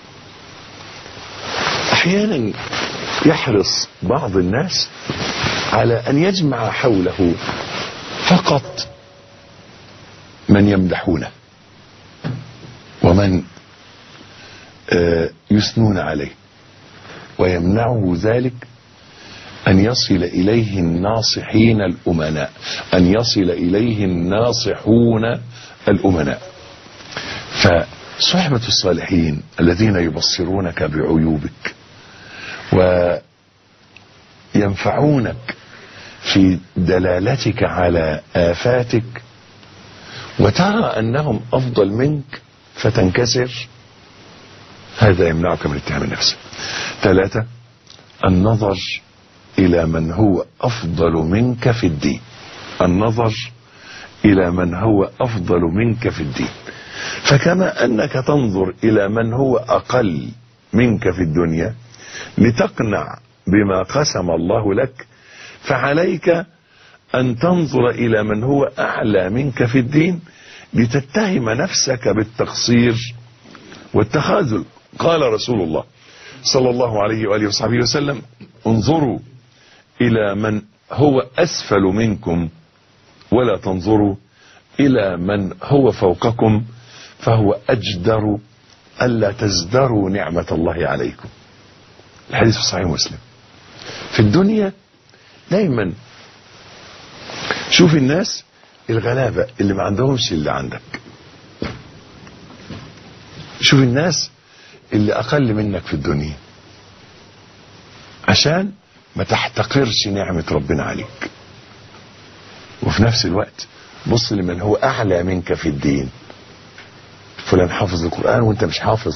Speaker 2: احيانا يحرص بعض الناس على أن يجمع حوله فقط من يمدحونه ومن يثنون عليه، ويمنعه ذلك أن يصل إليه الناصحين الأمناء، أن يصل إليه الناصحون الأمناء. فصحبة الصالحين الذين يبصرونك بعيوبك وينفعونك في دلالتك على آفاتك وترى أنهم أفضل منك فتنكسر، هذا يمنعك من اتهام النفس. 3، النظر إلى من هو أفضل منك في الدين. النظر إلى من هو أفضل منك في الدين. فكما أنك تنظر إلى من هو أقل منك في الدنيا لتقنع بما قسم الله لك، فعليك أن تنظر إلى من هو أعلى منك في الدين لتتهم نفسك بالتقصير والتخاذل. قال رسول الله صلى الله عليه وآله وصحبه وسلم: انظروا إلى من هو أسفل منكم ولا تنظروا إلى من هو فوقكم، فهو أجدر ألا تزدروا نعمة الله عليكم. الحديث في صحيح مسلم. في الدنيا دايما شوف الناس الغلابة اللي ما عندهمش اللي عندك، شوف الناس اللي أقل منك في الدنيا عشان ما تحتقرش نعمة ربنا عليك. وفي نفس الوقت بص لمن هو أعلى منك في الدين. فلان حافظ القرآن وانت مش حافظ،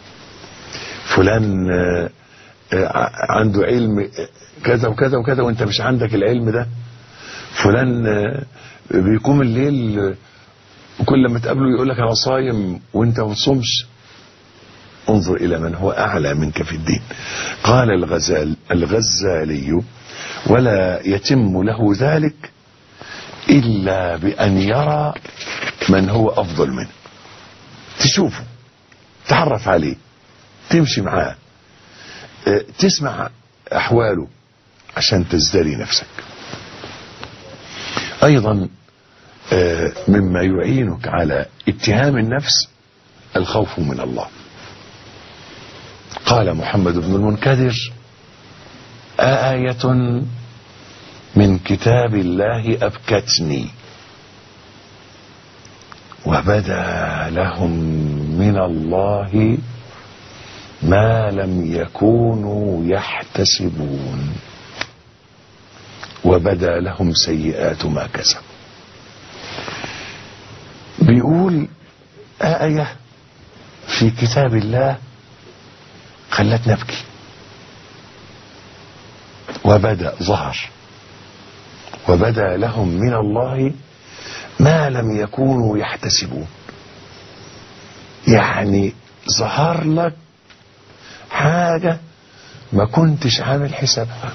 Speaker 2: فلان عنده علم كذا وكذا وكذا وانت مش عندك العلم ده، فلان بيقوم الليل وكل ما تقابله يقول لك انا صايم وانت ما بتصومش. انظر الى من هو اعلى منك في الدين. قال الغزالي: ولا يتم له ذلك الا بان يرى من هو افضل منه، تشوفه، تعرف عليه، تمشي معاه، تسمع احواله عشان تزدري نفسك. ايضا مما يعينك على اتهام النفس الخوف من الله. قال محمد بن المنكدر: آية من كتاب الله أبكتني وبدا لهم من الله ما لم يكونوا يحتسبون وبدا لهم سيئات ما كسبوا. بيقول آية في كتاب الله خلتنا نبكي، ظهر وبدا لهم من الله ما لم يكونوا يحتسبون. يعني ظهر لك حاجة ما كنتش عامل حسابها.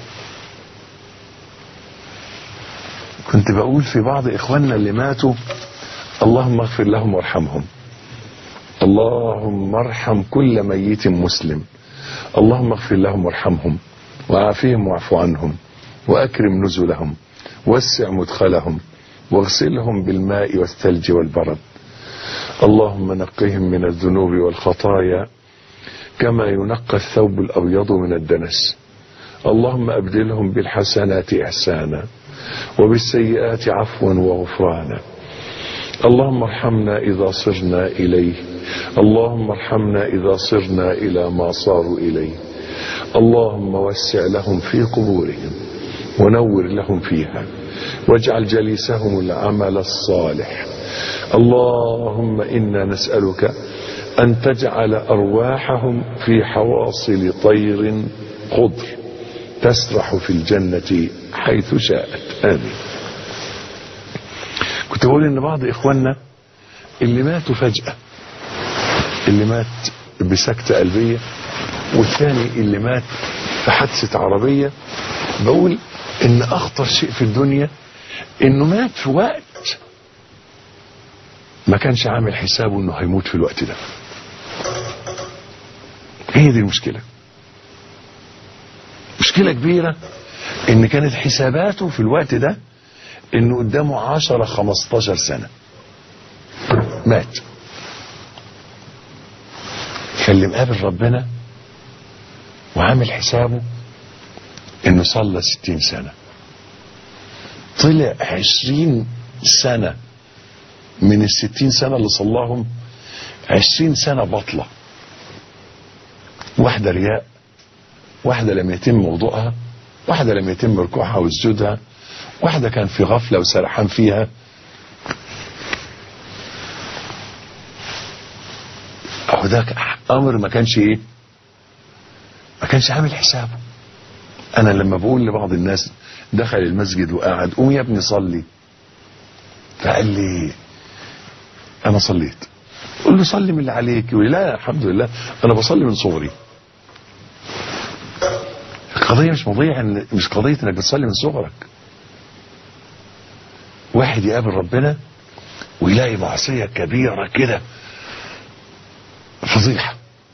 Speaker 2: كنت بقول في بعض إخواننا اللي ماتوا: اللهم اغفر لهم وارحمهم، اللهم ارحم كل ميت مسلم، اللهم اغفر لهم وارحمهم وعافهم واعف عنهم وأكرم نزلهم وسع مدخلهم واغسلهم بالماء والثلج والبرد، اللهم نقهم من الذنوب والخطايا كما ينقى الثوب الأبيض من الدنس، اللهم أبدلهم بالحسنات إحسانا وبالسيئات عفوا وغفرانا، اللهم ارحمنا إذا صرنا إليه، اللهم ارحمنا إذا صرنا إلى ما صاروا إليه، اللهم وسع لهم في قبورهم ونور لهم فيها واجعل جليسهم العمل الصالح، اللهم إنا نسألك أن تجعل أرواحهم في حواصل طير خضر تسرح في الجنة حيث شاءت، آمين. كنت بقول إن بعض إخواننا اللي ماتوا فجأة، اللي مات بسكتة قلبية والثاني اللي مات في حادثة عربية، بقول إن أخطر شيء في الدنيا إنه مات في وقت ما كانش عامل حسابه إنه هيموت في الوقت ده. هي دي المشكلة، مشكلة كبيرة ان كانت حساباته في الوقت ده انه قدامه 10-15 سنة مات. فاللي مقابل ربنا وعامل حسابه انه صلى 60 سنة، طلع 20 سنة من 60 سنة اللي صلاهم 20 سنة بطلة، واحدة رياء، واحدة لم يتم وضوءها، واحدة لم يتم ركوعها وسجودها، واحدة كان في غفلة وسرحان فيها. اهو ده امر ما كانش ايه، ما كانش عامل حسابه. انا لما بقول لبعض الناس دخل المسجد وقعد قوم يا ابني صلي، فقال لي انا صليت. قل له صلي من اللي عليك، يقول لي لا الحمد لله انا بصلي من صغري. القضية مش قضية انك بتصلي من صغرك. واحد يقابل ربنا ويلاقي معصية كبيرة كده فضيحة،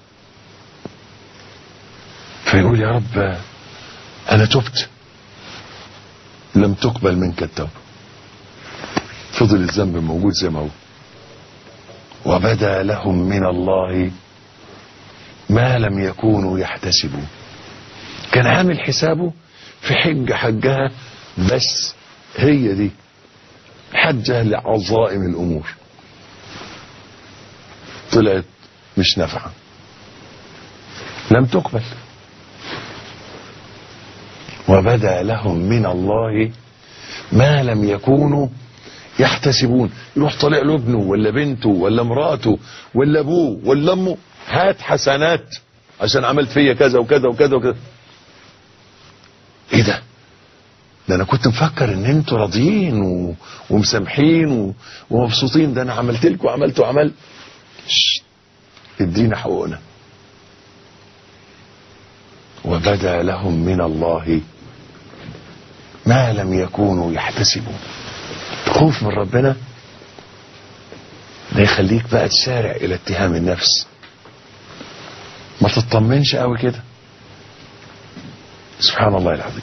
Speaker 2: فيقول يا رب انا تبت، لم تقبل منك التوبة، فضل الذنب موجود زي ما هو. وبدا لهم من الله ما لم يكونوا يحتسبون. كان عامل حسابه في حجة حجها، بس هي دي حجة لعظائم الامور، طلعت مش نافعة، لم تقبل. وبدا لهم من الله ما لم يكونوا يحتسبون. يروح طالع له ابنه ولا بنته ولا مراته ولا ابوه ولا امه، هات حسنات عشان عملت فيا كذا وكذا وكذا وكذا. ايه ده انا كنت مفكر ان انتوا راضيين ومسامحين ومبسوطين، ده انا عملت لكم وعملت وعملت. ادينا حقوقنا. وبدا لهم من الله ما لم يكونوا يحتسبون. خوف من ربنا ده يخليك بقى تسارع الى اتهام النفس، ما تطمنش قوي كده. سبحان الله العظيم.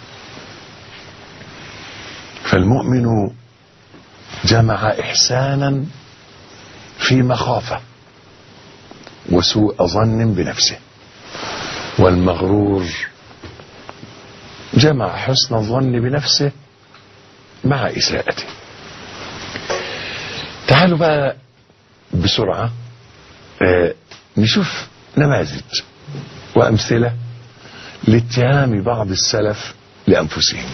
Speaker 2: فالمؤمن جمع احسانا في مخافة وسوء ظن بنفسه، والمغرور جمع حسن الظن بنفسه مع إساءته. تعالوا بقى بسرعة نشوف نماذج وأمثلة لاتهام بعض السلف لأنفسهم.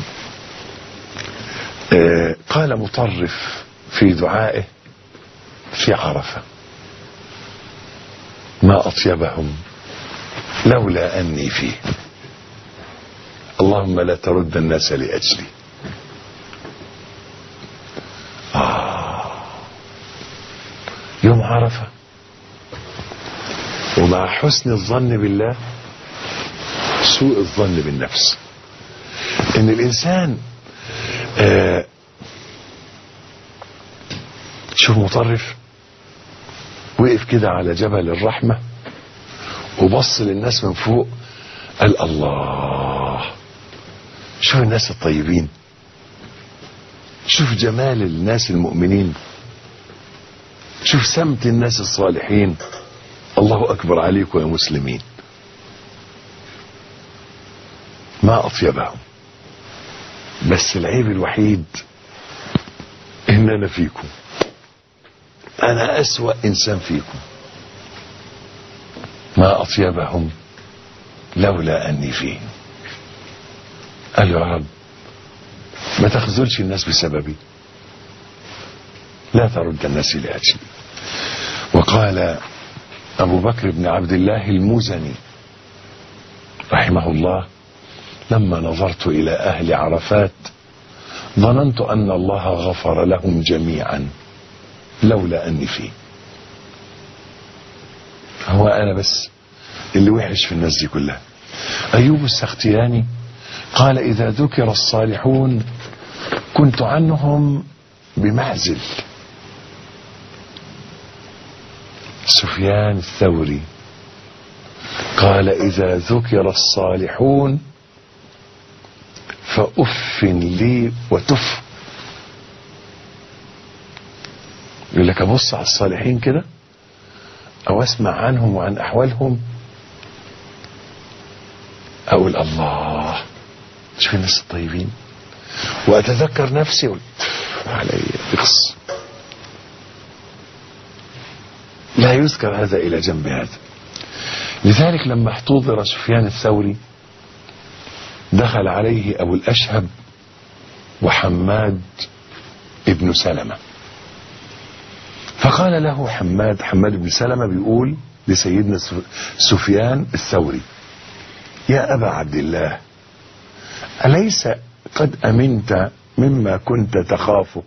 Speaker 2: قال مطرف في دعائه في عرفة: ما أطيبهم لولا أني فيه، اللهم لا ترد الناس لأجلي. يوم عرفة ومع حسن الظن بالله سوء الظن بالنفس. ان الانسان شوف مطرف وقف كده على جبل الرحمة وبص للناس من فوق، قال الله شوف الناس الطيبين، شوف جمال الناس المؤمنين، شوف سمت الناس الصالحين، الله أكبر عليكم يا مسلمين. ما أطيبهم، بس العيب الوحيد إن أنا فيكم، أنا أسوأ إنسان فيكم. ما أطيبهم لولا أني فيه. قال يا رب ما تخذلش الناس بسببي، لا ترد الناس لأجلي. وقال أبو بكر بن عبد الله المزني رحمه الله: لما نظرت إلى أهل عرفات ظننت أن الله غفر لهم جميعا لولا أني فيه. هو أنا بس اللي وحش في الناس دي كلها. أيوب السختياني قال: إذا ذكر الصالحون كنت عنهم بمعزل. سفيان الثوري قال: إذا ذكر الصالحون فأف لي وتف. يقول لك ابص على الصالحين كده او اسمع عنهم وعن احوالهم اقول الله شوف الناس الطيبين، واتذكر نفسي اقول علي بخص. لا يذكر هذا الى جنب هذا. لذلك لما احتضر سفيان الثوري دخل عليه ابو الاشهب وحماد ابن سلمة، فقال له حماد بن سلمة بيقول لسيدنا سفيان الثوري: يا أبا عبد الله، أليس قد أمنت مما كنت تخافه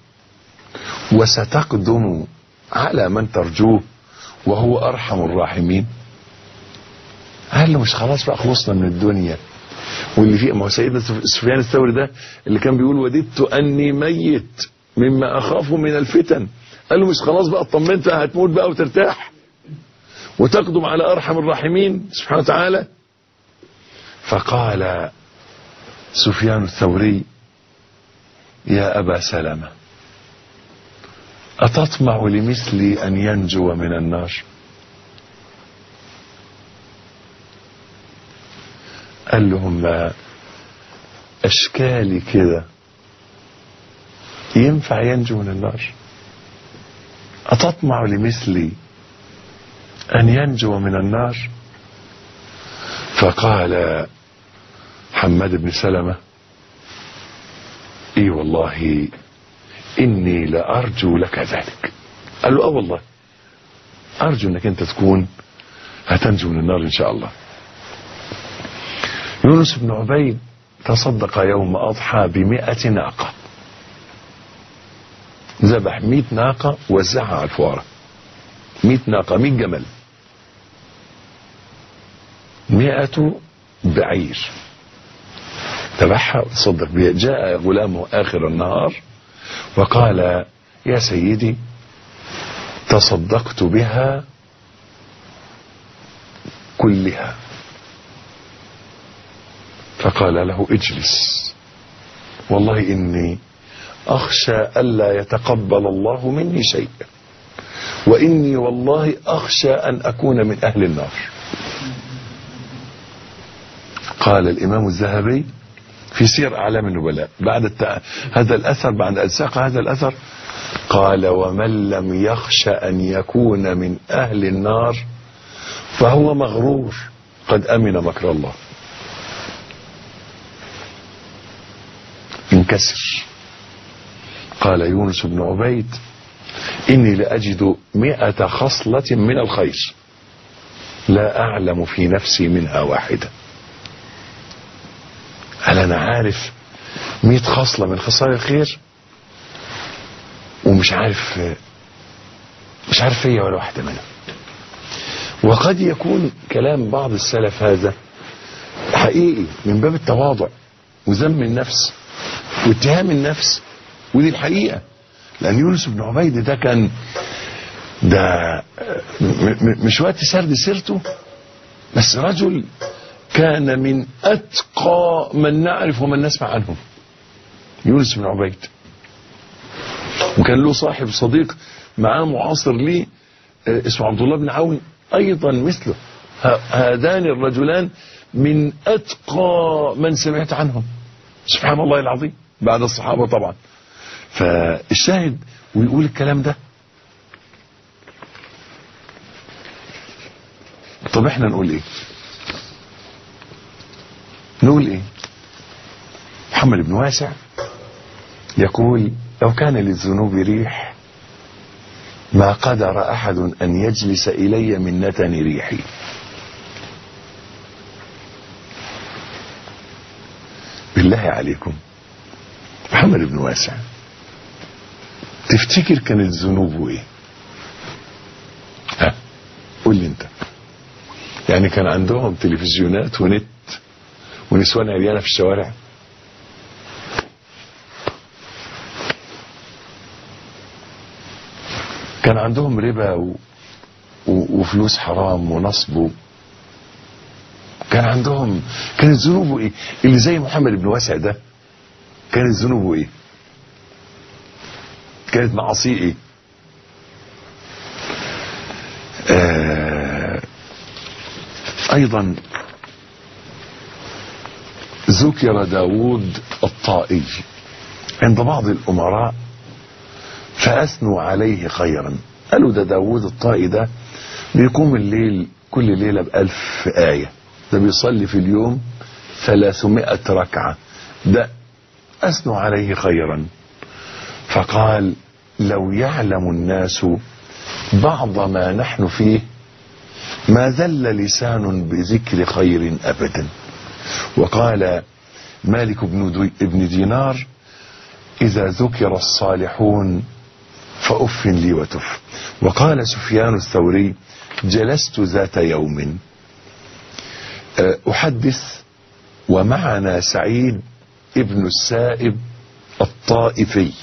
Speaker 2: وستقدم على من ترجوه وهو أرحم الراحمين؟ قال له مش خلاص بقى خلصنا من الدنيا واللي فيه؟ ما هو سيدنا سفيان الثوري ده اللي كان بيقول وددت أني ميت مما أخاف من الفتن. قال له مش خلاص بقى اطمنت هتموت بقى وترتاح وتقدم على أرحم الراحمين سبحانه وتعالى؟ فقال سفيان الثوري: يا أبا سلمة، أتطمع لمثلي أن ينجو من النار؟ قال لهم: ما أشكالي كده ينفع ينجو من النار؟ أتطمع لمثلي أن ينجو من النار؟ فقال حماد بن سلمة: اي والله اني لارجو لك ذلك. قال له: والله ارجو انك انت تكون هتنجو من النار ان شاء الله. يونس بن عبيد تصدق يوم اضحى ب100 ناقة، ذبح 100 ناقة ووزعها على الفقراء. 100 ناقة، 100 جمل، 100 بعير ذبحها وتصدق بها. جاء غلامه آخر النهار وقال: يا سيدي تصدقت بها كلها. فقال له: اجلس، والله إني أخشى ألا يتقبل الله مني شيء، وإني والله أخشى أن أكون من أهل النار. قال الإمام الذهبي في سير أعلام النبلاء بعد هذا الأثر، بعد أن ساق هذا الأثر، قال: ومن لم يخش أن يكون من أهل النار فهو مغرور قد أمن مكر الله. انكسر. قال يونس بن عبيد: إني لأجد 100 خصلة من الخير لا أعلم في نفسي منها واحدة. هل أنا عارف 100 خصلة من خصال الخير ومش عارف فيا ولا واحدة منها. وقد يكون كلام بعض السلف هذا حقيقي من باب التواضع وذم النفس واتهام النفس، ودي الحقيقة. لأن يونس بن عبيد ده كان مش وقت سرد سيرته، بس رجل كان من أتقى من نعرف ومن نسمع عنهم، يونس بن عبيد. وكان له صاحب صديق معاه معاصر ليه اسمه عبد الله بن عون أيضا مثله. هذان الرجلان من أتقى من سمعت عنهم، سبحان الله العظيم، بعد الصحابة طبعا. فالشاهد ويقول الكلام ده. طب احنا نقول ايه؟ نقول ايه؟ محمد بن واسع يقول: لو كان للذنوب ريح ما قدر أحد أن يجلس إلي من نتن ريحي. بالله عليكم، محمد بن واسع تفتكر كانت ذنوبه ايه؟ قول لي انت. يعني كان عندهم تلفزيونات ونت ونسوان عريانة في الشوارع؟ كان عندهم ربا وفلوس حرام ونصب؟ كان عندهم كانت ذنوبه ايه؟ اللي زي محمد بن واسع ده كانت ذنوبه ايه؟ كانت معاصيه ايه؟ ايضا ذكر داود الطائي عند بعض الامراء فاثنوا عليه خيرا. قالوا ده داود الطائي ده بيقوم الليل كل ليلة ب1000 آية، ده بيصلي في اليوم 300 ركعة، ده أثنوا عليه خيرا. فقال لو يعلم الناس بعض ما نحن فيه ما ذل لسان بذكر خير أبدا. وقال مالك بن دينار إذا ذكر الصالحون فأف لي وتف. وقال سفيان الثوري جلست ذات يوم أحدث ومعنا سعيد ابن السائب الطائفي،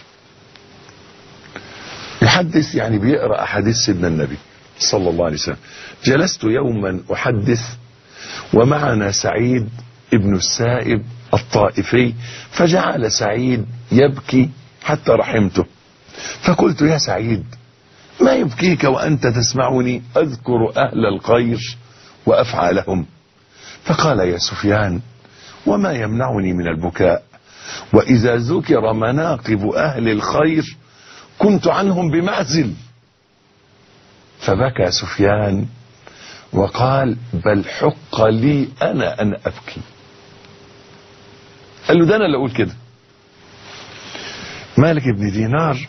Speaker 2: يحدث يعني بيقرأ أحاديث سيدنا النبي صلى الله عليه وسلم. جلست يوما أحدث ومعنا سعيد ابن السائب الطائفي، فجعل سعيد يبكي حتى رحمته، فقلت يا سعيد ما يبكيك وأنت تسمعني أذكر أهل الخير وأفعالهم؟ فقال يا سفيان وما يمنعني من البكاء، وإذا ذكر مناقب أهل الخير كنت عنهم بمعزل. فبكى سفيان وقال بل حق لي أنا أن أبكي. قال له ده أنا اللي أقول كده. مالك بن دينار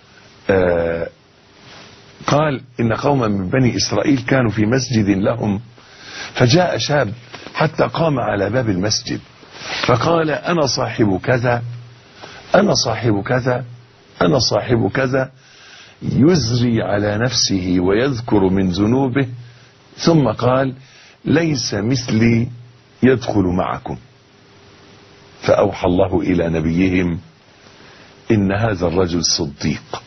Speaker 2: قال إن قوما من بني إسرائيل كانوا في مسجد لهم، فجاء شاب حتى قام على باب المسجد فقال أنا صاحب كذا أنا صاحب كذا أنا صاحب كذا، يزري على نفسه ويذكر من ذنوبه، ثم قال ليس مثلي يدخل معكم. فأوحى الله إلى نبيهم إن هذا الرجل صديق.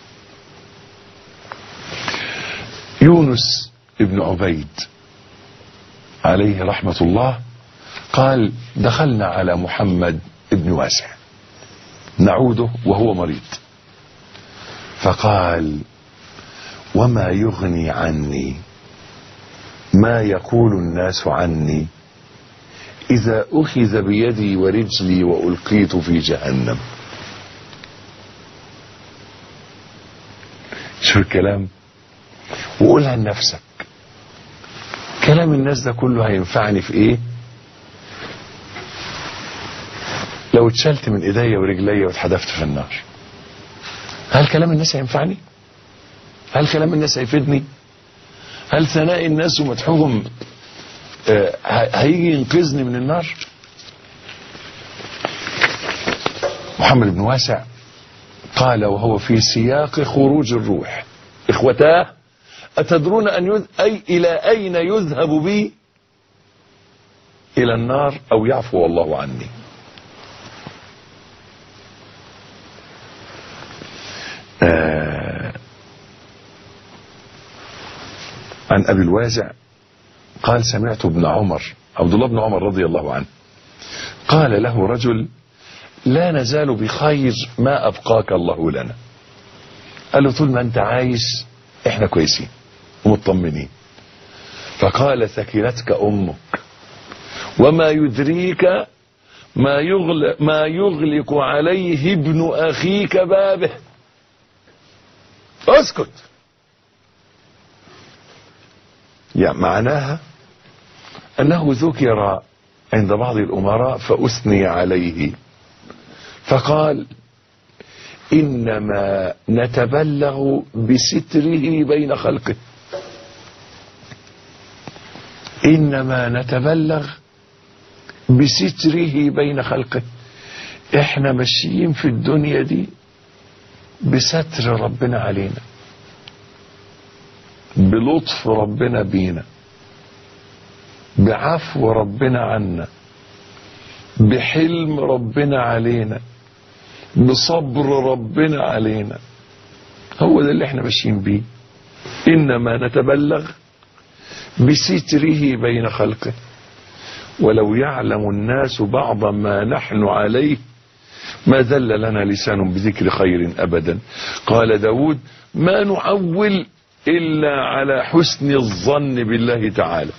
Speaker 2: يونس ابن عبيد عليه رحمة الله قال دخلنا على محمد ابن واسع نعوده وهو مريض، فقال وما يغني عني ما يقول الناس عني إذا أخذ بيدي ورجلي وألقيت في جهنم. شو الكلام؟ وقولها لنفسك، كلام الناس ده كله هينفعني في ايه لو اتشلت من ايديا ورجليا واتحدفت في النار؟ هل كلام الناس هينفعني؟ هل كلام الناس هيفيدني؟ هل ثناء الناس ومدحهم هيجي ينقذني من النار؟ محمد بن واسع قال وهو في سياق خروج الروح إخوتاه أتدرون إلى أين يذهب بي؟ إلى النار أو يعفو الله عني. عن أبي الوازع قال سمعت ابن عمر عبد الله بن عمر رضي الله عنه قال له رجل لا نزال بخير ما أبقاك الله لنا. قال له طول ما أنت عايش احنا كويسين ومطمنين. فقال ثكلتك أمك وما يدريك ما يغلق عليه ابن أخيك بابه. اسكت. يعني معناها أنه ذكر عند بعض الأمراء فأثني عليه فقال إنما نتبلغ بستره بين خلقه، إنما نتبلغ بستره بين خلقه. احنا ماشيين في الدنيا دي بستر ربنا علينا، بلطف ربنا بينا، بعفو ربنا عنا، بحلم ربنا علينا، بصبر ربنا علينا. هو ده اللي احنا ماشيين بيه. إنما نتبلغ بستره بين خلقه ولو يعلم الناس بعض ما نحن عليه ما ذل لنا لسان بذكر خير أبدا. قال داود ما نعول إلا على حسن الظن بالله تعالى،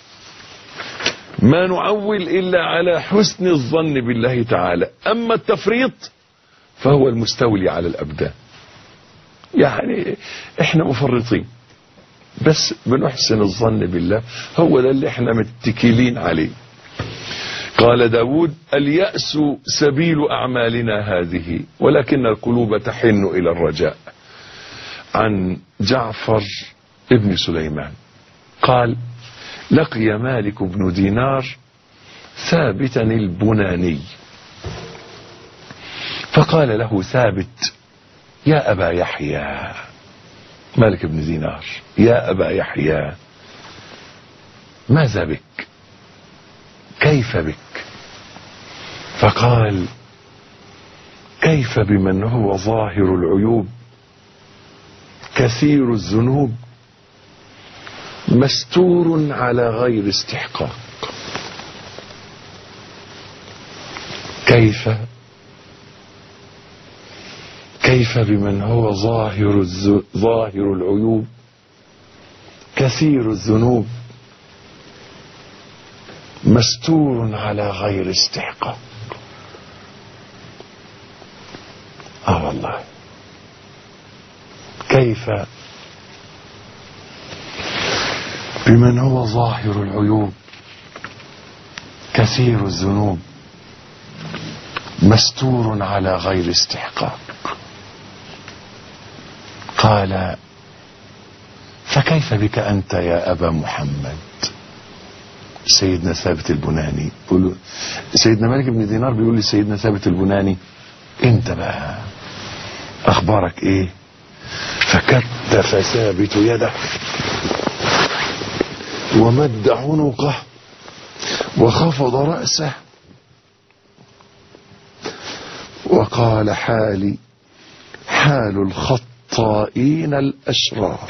Speaker 2: ما نعول إلا على حسن الظن بالله تعالى. أما التفريط فهو المستولي على الأبدان. يعني احنا مفرطين بس بنحسن الظن بالله، هو ده اللي احنا متكلين عليه. قال داود اليأس سبيل أعمالنا هذه ولكن القلوب تحن إلى الرجاء. عن جعفر ابن سليمان قال لقي مالك بن دينار ثابتا البناني فقال له ثابت يا أبا يحيى، مالك بن دينار يا أبا يحيى ماذا بك، كيف بك؟ فقال كيف بمن هو ظاهر العيوب كثير الذنوب مستور على غير استحقاق. كيف بمن هو ظاهر العيوب كثير الذنوب مستور على غير استحقاق. والله كيف بمن هو ظاهر العيوب كثير الذنوب مستور على غير استحقاق. قال فكيف بك أنت يا أبا محمد؟ سيدنا ثابت البناني بيقول، سيدنا مالك بن دينار بيقول لسيدنا ثابت البناني انت بقى اخبارك ايه؟ فكتف ثابت يده ومد عنقه وخفض رأسه وقال حالي حال الخطائين الأشرار.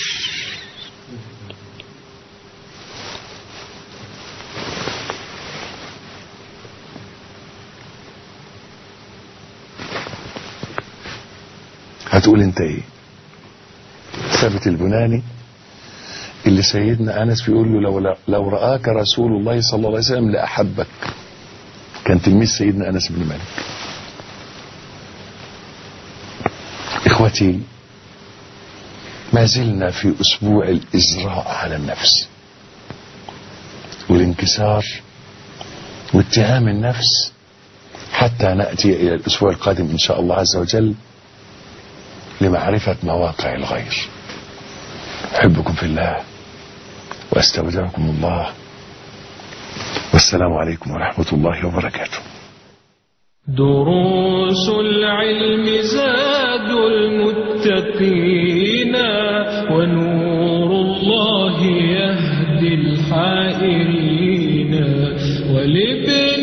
Speaker 2: هتقول انت ايه؟ ثابت البناني اللي سيدنا أنس بيقول له لو رآك رسول الله صلى الله عليه وسلم لأحبك، كان تلميذ سيدنا أنس بن مالك. إخوتي ما زلنا في أسبوع الإزراء على النفس والانكسار واتهام النفس حتى نأتي إلى الأسبوع القادم إن شاء الله عز وجل لمعرفة مواقع الغير. أحبكم في الله وأستودعكم الله والسلام عليكم ورحمة الله وبركاته.
Speaker 1: دروس العلم زاد المتقين ونور الله يهدي الحائرين ولابن